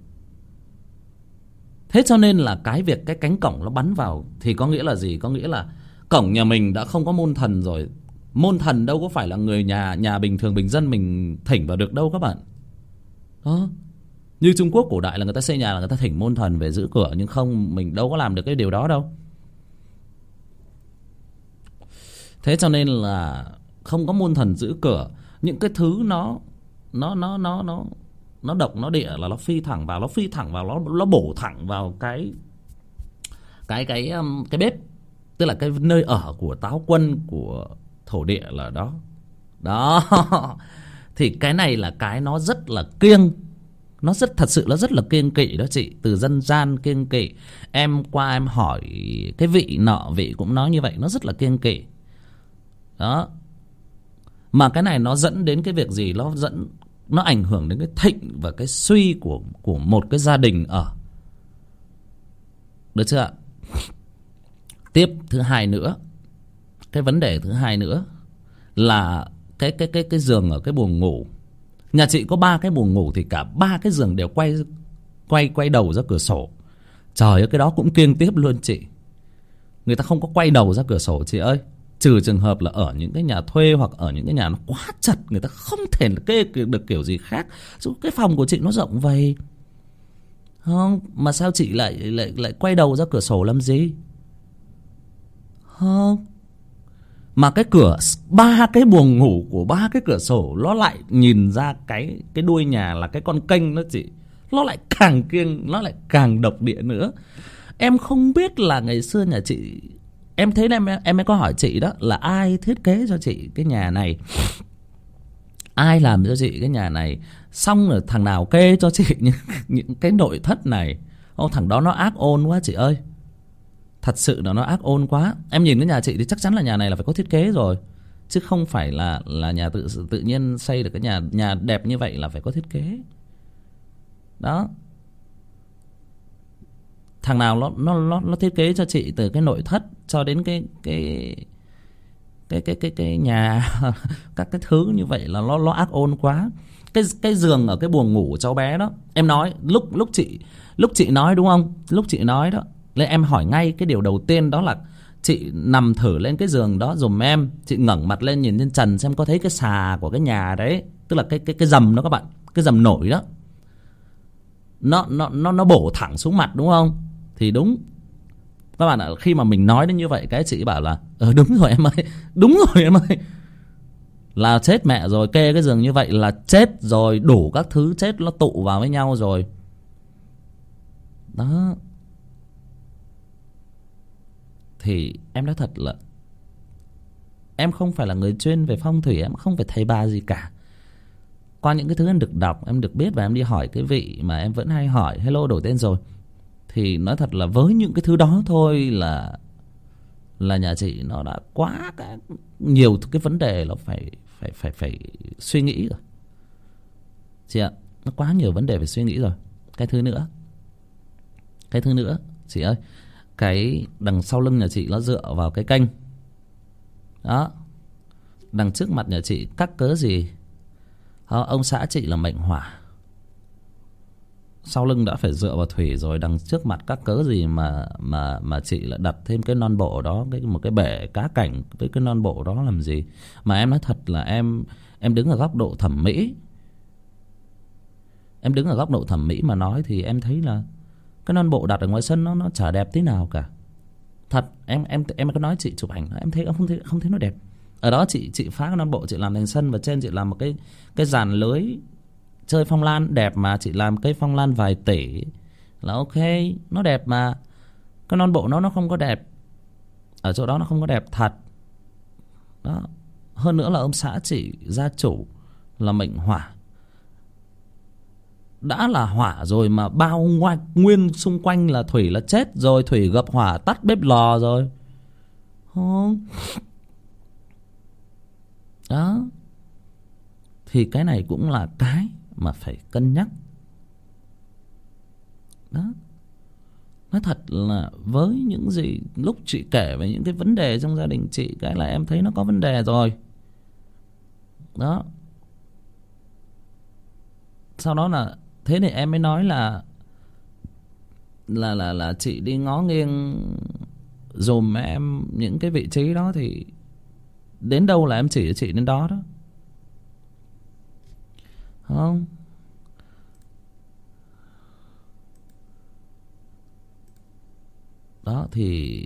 Thế cho nên là cái việc cái cánh cổng nó bắn vào thì có nghĩa là gì? Có nghĩa là cổng nhà mình đã không có môn thần rồi. Môn thần đâu có phải là người nhà nhà bình thường bình dân mình thỉnh vào được đâu các bạn. Đó. Như Trung Quốc cổ đại là người ta xây nhà là người ta thỉnh môn thần về giữ cửa, nhưng không, mình đâu có làm được cái điều đó đâu. Thế cho nên là không có môn thần giữ cửa, những cái thứ nó nó nó nó nó nó độc nó địa là nó phi thẳng vào, nó phi thẳng vào, nó nó bổ thẳng vào cái cái cái um, cái bếp, tức là cái nơi ở của Táo Quân, của thổ địa là đó. Đó. Thì cái này là cái nó rất là kiêng. Nó rất, thật sự nó rất là kiêng kỵ đó chị. Từ dân gian kiêng kỵ. Em qua em hỏi cái vị nọ, vị cũng nói như vậy. Nó rất là kiêng kỵ. Đó. Mà cái này nó dẫn đến cái việc gì? Nó dẫn, nó ảnh hưởng đến cái thịnh và cái suy của, của một cái gia đình ở. Được chưa ạ? Tiếp thứ hai nữa, cái vấn đề thứ hai nữa là cái cái cái cái giường ở cái buồng ngủ. Nhà chị có ba cái buồng ngủ, thì cả ba cái giường đều quay quay quay đầu ra cửa sổ. Trời ơi, cái đó cũng kiêng tiếp luôn chị. Người ta không có quay đầu ra cửa sổ chị ơi. Trừ trường hợp là ở những cái nhà thuê hoặc ở những cái nhà nó quá chật, người ta không thể kê được kiểu gì khác. Cái phòng của chị nó rộng vậy, không? Mà sao chị lại lại lại quay đầu ra cửa sổ làm gì? Không. Mà cái cửa, ba cái buồng ngủ của ba cái cửa sổ nó lại nhìn ra cái cái đuôi nhà là cái con kênh đó chị. Nó lại càng kiêng, nó lại càng độc địa nữa. Em không biết là ngày xưa nhà chị, em thấy em em mới có hỏi chị đó, là ai thiết kế cho chị cái nhà này, ai làm cho chị cái nhà này, xong rồi thằng nào kê cho chị những, những cái nội thất này. Ô, thằng đó nó ác ôn quá chị ơi. Thật sự là nó ác ôn quá. Em nhìn cái nhà chị thì chắc chắn là nhà này là phải có thiết kế rồi, chứ không phải là là nhà tự tự nhiên xây được cái nhà nhà đẹp như vậy là phải có thiết kế. Đó. Thằng nào nó nó nó nó thiết kế cho chị từ cái nội thất cho đến cái cái cái cái cái cái nhà các cái thứ như vậy là nó nó ác ôn quá. Cái cái giường ở cái buồng ngủ của cháu bé đó, em nói lúc lúc chị lúc chị nói đúng không? Lúc chị nói đó, nên em hỏi ngay cái điều đầu tiên đó là chị nằm thử lên cái giường đó dùm em. Chị ngẩng mặt lên nhìn trên trần xem có thấy cái xà của cái nhà đấy, tức là cái cái cái rầm đó các bạn, cái rầm nổi đó, nó nó nó nó bổ thẳng xuống mặt đúng không? Thì đúng các bạn ạ, khi mà mình nói đến như vậy cái chị bảo là ờ đúng rồi em ơi, đúng rồi em ơi, là chết mẹ rồi, kê cái giường như vậy là chết rồi, đủ các thứ chết nó tụ vào với nhau rồi đó. Thì em nói thật là em không phải là người chuyên về phong thủy, em không phải thầy bà gì cả. Qua những cái thứ em được đọc, em được biết, và em đi hỏi cái vị mà em vẫn hay hỏi, hello đổi tên rồi, thì nói thật là với những cái thứ đó thôi là là nhà chị nó đã quá cái, nhiều cái vấn đề là phải phải phải phải suy nghĩ rồi chị ạ. Nó quá nhiều vấn đề phải suy nghĩ rồi. Cái thứ nữa, cái thứ nữa chị ơi, cái đằng sau lưng nhà chị nó dựa vào cái kênh đó, đằng trước mặt nhà chị các cớ gì đó, ông xã chị là mệnh hỏa, sau lưng đã phải dựa vào thủy rồi, đằng trước mặt các cớ gì mà mà mà chị lại đặt thêm cái non bộ đó, cái một cái bể cá cảnh với cái non bộ đó làm gì? Mà em nói thật là em em đứng ở góc độ thẩm mỹ, em đứng ở góc độ thẩm mỹ mà nói thì em thấy là cái non bộ đặt ở ngoài sân nó nó chả đẹp tí nào cả. Thật, em em em có nói chị chụp ảnh, em thấy em không thấy không thấy nó đẹp. Ở đó chị chị phá cái non bộ, chị làm thành sân, và trên chị làm một cái cái dàn lưới chơi phong lan đẹp, mà chị làm cây phong lan vài tỷ là ok, nó đẹp. Mà cái non bộ nó nó không có đẹp, ở chỗ đó nó không có đẹp thật đó. Hơn nữa là ông xã chị gia chủ là mệnh hỏa, đã là hỏa rồi mà bao ngoại nguyên xung quanh là thủy là chết rồi, thủy gặp hỏa tắt bếp lò rồi không đó. Thì cái này cũng là cái mà phải cân nhắc đó. Nói thật là với những gì lúc chị kể về những cái vấn đề trong gia đình chị, cái là em thấy nó có vấn đề rồi đó. Sau đó là thế thì em mới nói là là là là chị đi ngó nghiêng dùm em những cái vị trí đó, thì đến đâu là em chỉ cho chị đến đó đó không. Đó thì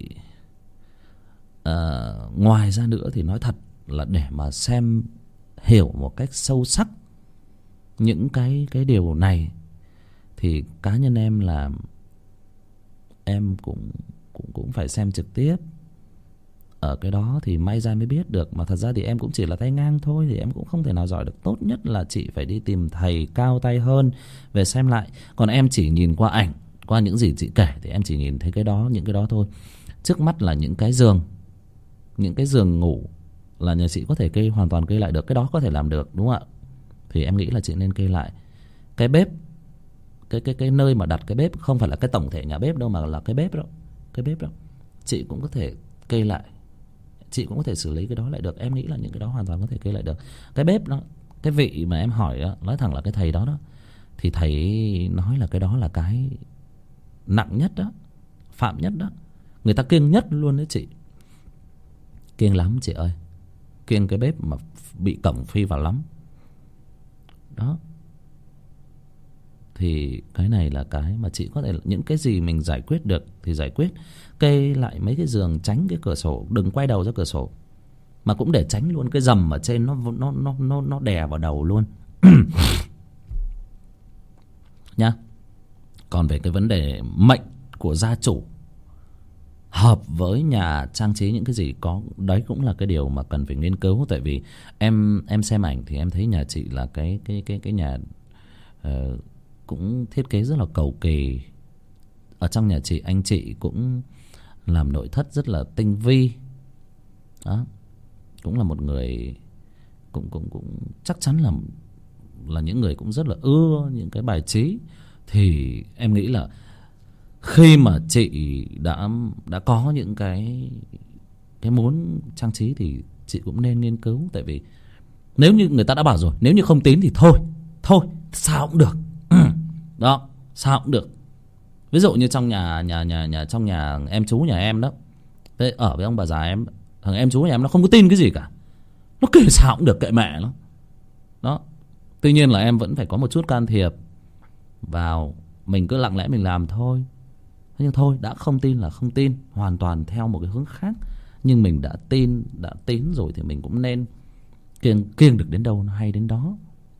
uh, ngoài ra nữa thì nói thật là để mà xem hiểu một cách sâu sắc những cái cái điều này thì cá nhân em là em cũng cũng cũng phải xem trực tiếp. Ở cái đó thì may ra mới biết được, mà thật ra thì em cũng chỉ là tay ngang thôi, thì em cũng không thể nào giỏi được. Tốt nhất là chị phải đi tìm thầy cao tay hơn về xem lại. Còn em chỉ nhìn qua ảnh, qua những gì chị kể thì em chỉ nhìn thấy cái đó, những cái đó thôi. Trước mắt là những cái giường, những cái giường ngủ là nhà chị có thể kê, hoàn toàn kê lại được. Cái đó có thể làm được đúng không ạ? Thì em nghĩ là chị nên kê lại. Cái bếp, cái cái cái nơi mà đặt cái bếp, không phải là cái tổng thể nhà bếp đâu, mà là cái bếp đó, cái bếp đó chị cũng có thể kê lại, chị cũng có thể xử lý cái đó lại được. Em nghĩ là những cái đó hoàn toàn có thể kê lại được. Cái bếp đó, cái vị mà em hỏi đó, nói thẳng là cái thầy đó đó, thì thầy nói là cái đó là cái nặng nhất đó, phạm nhất đó, người ta kiêng nhất luôn đấy chị. Kiêng lắm chị ơi, kiêng cái bếp mà bị cổng phi vào lắm đó. Thì cái này là cái mà chị có thể, những cái gì mình giải quyết được thì giải quyết. Kê lại mấy cái giường, tránh cái cửa sổ, đừng quay đầu ra cửa sổ, mà cũng để tránh luôn cái rầm ở trên, nó nó nó nó nó đè vào đầu luôn nhá. Còn về cái vấn đề mệnh của gia chủ hợp với nhà trang trí những cái gì có, đấy cũng là cái điều mà cần phải nghiên cứu. Tại vì em em xem ảnh thì em thấy nhà chị là cái cái cái cái nhà uh, cũng thiết kế rất là cầu kỳ. Ở trong nhà chị, anh chị cũng làm nội thất rất là tinh vi đó. Cũng là một người cũng cũng cũng chắc chắn là là những người cũng rất là ưa những cái bài trí. Thì em nghĩ là khi mà chị đã đã có những cái cái muốn trang trí thì chị cũng nên nghiên cứu. Tại vì nếu như người ta đã bảo rồi, nếu như không tín thì thôi, thôi sao cũng được đó, sao cũng được. Ví dụ như trong nhà nhà nhà nhà trong nhà em chú nhà em đó, Thế ở với ông bà già em, thằng em chú nhà em nó không có tin cái gì cả, nó kể sao cũng được, kệ mẹ nó. Đó, tuy nhiên là em vẫn phải có một chút can thiệp vào, mình cứ lặng lẽ mình làm thôi. Thế nhưng thôi, đã không tin là không tin, hoàn toàn theo một cái hướng khác. Nhưng mình đã tin, đã tín rồi thì mình cũng nên kiêng, kiêng được đến đâu nó hay đến đó.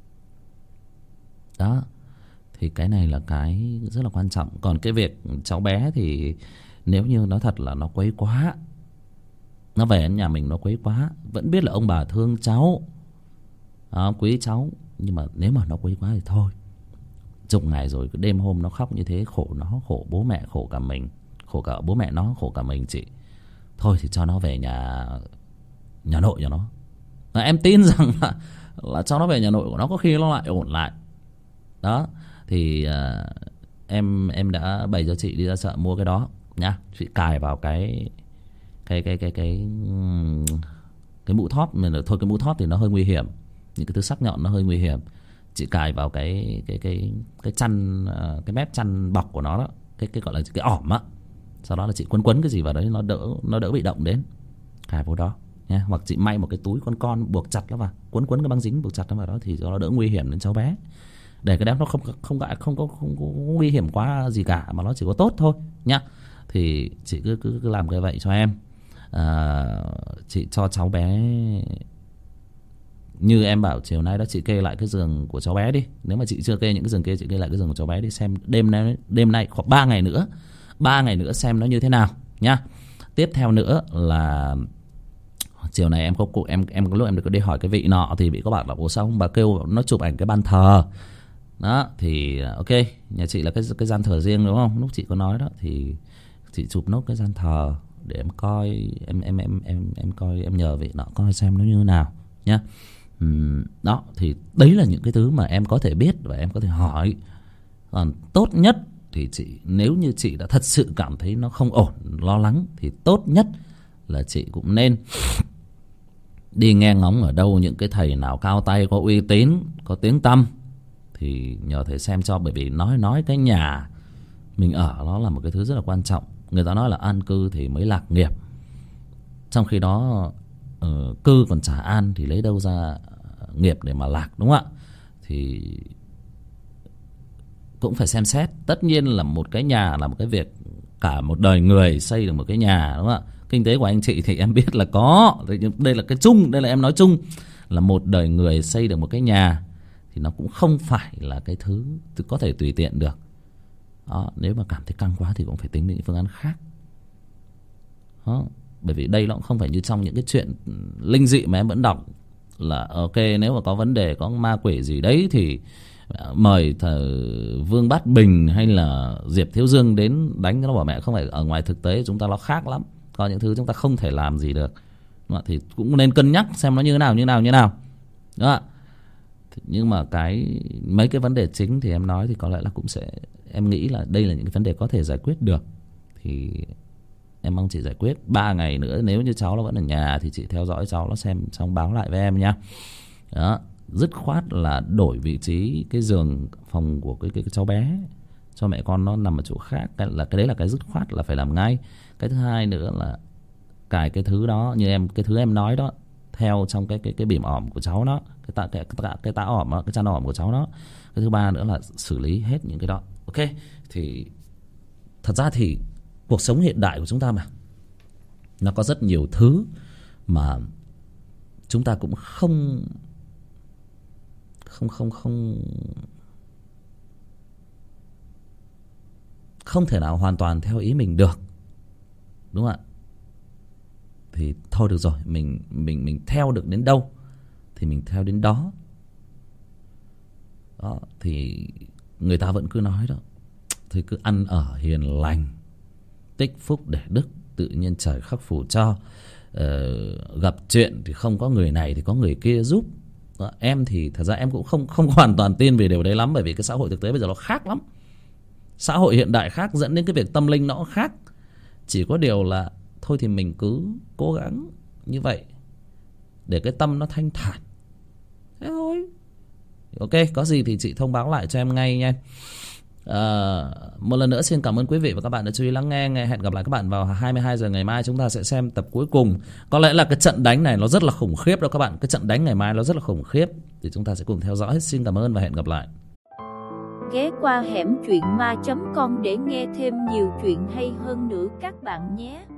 Đó, thì cái này là cái rất là quan trọng. Còn cái việc cháu bé thì nếu như nói thật là nó quấy quá, nó về đến nhà mình nó quấy quá, vẫn biết là ông bà thương cháu, à, quý cháu, nhưng mà nếu mà nó quấy quá thì thôi. Chục ngày rồi, cứ đêm hôm nó khóc như thế, khổ nó, khổ bố mẹ, khổ cả mình, khổ cả bố mẹ nó, khổ cả mình chị. Thôi thì cho nó về nhà nhà nội cho nó. À, em tin rằng là, là cho nó về nhà nội của nó có khi nó lại ổn lại. Đó, thì uh, em em đã bày cho chị đi ra chợ mua cái đó nhá. Chị cài vào cái cái cái cái cái cái mũ thóp. Thôi cái mũ thóp thì nó hơi nguy hiểm, những cái thứ sắc nhọn nó hơi nguy hiểm. Chị cài vào cái cái cái cái chăn, cái mép chăn bọc của nó đó, cái cái gọi là cái ỏm á. Sau đó là chị quấn quấn cái gì vào đấy, nó đỡ nó đỡ bị động đến. Cài vào đó nha. Hoặc chị may một cái túi con con buộc chặt nó vào, quấn quấn cái băng dính buộc chặt nó vào đó, thì cho nó đỡ nguy hiểm đến cháu bé. Để cái đó nó không không không không có không có nguy hiểm quá gì cả, mà nó chỉ có tốt thôi nhá. Thì chị cứ cứ, cứ làm cái vậy cho em. À, chị cho cháu bé như em bảo chiều nay đó, chị kê lại cái giường của cháu bé đi. Nếu mà chị chưa kê những cái giường kia, chị kê lại cái giường của cháu bé đi, xem đêm nay đêm nay khoảng ba ngày nữa, ba ngày nữa xem nó như thế nào nhá. Tiếp theo nữa là chiều này em có cụ em em có lúc em được đi hỏi cái vị nọ thì bị có bạn là ủa sao ông bà kêu nó chụp ảnh cái ban thờ. Đó thì ok, nhà chị là cái cái gian thờ riêng đúng không? Lúc chị có nói đó thì chị chụp nốt cái gian thờ để em coi, em em em em em coi, em nhờ vị nọ coi xem nó như thế nào nhá. Uhm, đó thì đấy là những cái thứ mà em có thể biết và em có thể hỏi. Còn tốt nhất thì chị, nếu như chị đã thật sự cảm thấy nó không ổn, lo lắng, thì tốt nhất là chị cũng nên đi nghe ngóng ở đâu những cái thầy nào cao tay, có uy tín, có tiếng tăm thì nhờ thầy xem cho. Bởi vì nói nói cái nhà mình ở nó là một cái thứ rất là quan trọng. Người ta nói là an cư thì mới lạc nghiệp, trong khi đó uh, cư còn chả an thì lấy đâu ra nghiệp để mà lạc, đúng không ạ? Thì cũng phải xem xét. Tất nhiên là một cái nhà là một cái việc cả một đời người xây được một cái nhà, đúng không ạ? Kinh tế của anh chị thì em biết là có, đây là cái chung, đây là em nói chung là một đời người xây được một cái nhà thì nó cũng không phải là cái thứ có thể tùy tiện được. Đó, nếu mà cảm thấy căng quá thì cũng phải tính đến những phương án khác. Đó, bởi vì đây nó cũng không phải như trong những cái chuyện linh dị mà em vẫn đọc là ok, nếu mà có vấn đề, có ma quỷ gì đấy thì mời thờ Vương Bát Bình hay là Diệp Thiếu Dương đến đánh. Nó bảo mẹ không phải, ở ngoài thực tế chúng ta nó khác lắm, có những thứ chúng ta không thể làm gì được. Đó, thì cũng nên cân nhắc xem nó như thế nào như thế nào như thế nào. Đó. Nhưng mà cái mấy cái vấn đề chính thì em nói thì có lẽ là cũng sẽ, em nghĩ là đây là những cái vấn đề có thể giải quyết được thì em mong chị giải quyết. Ba ngày nữa nếu như cháu nó vẫn ở nhà thì chị theo dõi cháu nó xem xong báo lại với em nhá. Đó, dứt khoát là đổi vị trí cái giường phòng của cái, cái, cái cháu bé cho mẹ con nó nằm ở chỗ khác. Cái là cái đấy là cái dứt khoát là phải làm ngay. Cái thứ hai nữa là cài cái thứ đó như em, cái thứ em nói đó theo trong cái cái cái bỉm ỏm của cháu nó, cái tạ cái cái, cái tã ỏm đó, cái chăn ỏm của cháu nó. Cái thứ ba nữa là xử lý hết những cái đó. Ok, thì thật ra thì cuộc sống hiện đại của chúng ta mà nó có rất nhiều thứ mà chúng ta cũng không không không không không thể nào hoàn toàn theo ý mình được, đúng không ạ? Thì thôi được rồi, mình mình mình theo được đến đâu thì mình theo đến đó. Đó thì người ta vẫn cứ nói đó, thì cứ ăn ở hiền lành, tích phúc để đức, tự nhiên trời khắc phù cho. Ờ, gặp chuyện thì không có người này thì có người kia giúp. Đó, em thì thật ra em cũng không không hoàn toàn tin về điều đấy lắm, bởi vì cái xã hội thực tế bây giờ nó khác lắm. Xã hội hiện đại khác dẫn đến cái việc tâm linh nó cũng khác. Chỉ có điều là thôi thì mình cứ cố gắng như vậy để cái tâm nó thanh thản. Thế thôi. Ok, có gì thì chị thông báo lại cho em ngay nha. À, một lần nữa xin cảm ơn quý vị và các bạn đã chú ý lắng nghe. Hẹn gặp lại các bạn vào hai mươi hai giờ ngày mai. Chúng ta sẽ xem tập cuối cùng. Có lẽ là cái trận đánh này nó rất là khủng khiếp đó các bạn. Cái trận đánh ngày mai nó rất là khủng khiếp. Thì chúng ta sẽ cùng theo dõi. Xin cảm ơn và hẹn gặp lại. Ghé qua hẻm truyện ma chấm com để nghe thêm nhiều chuyện hay hơn nữa các bạn nhé.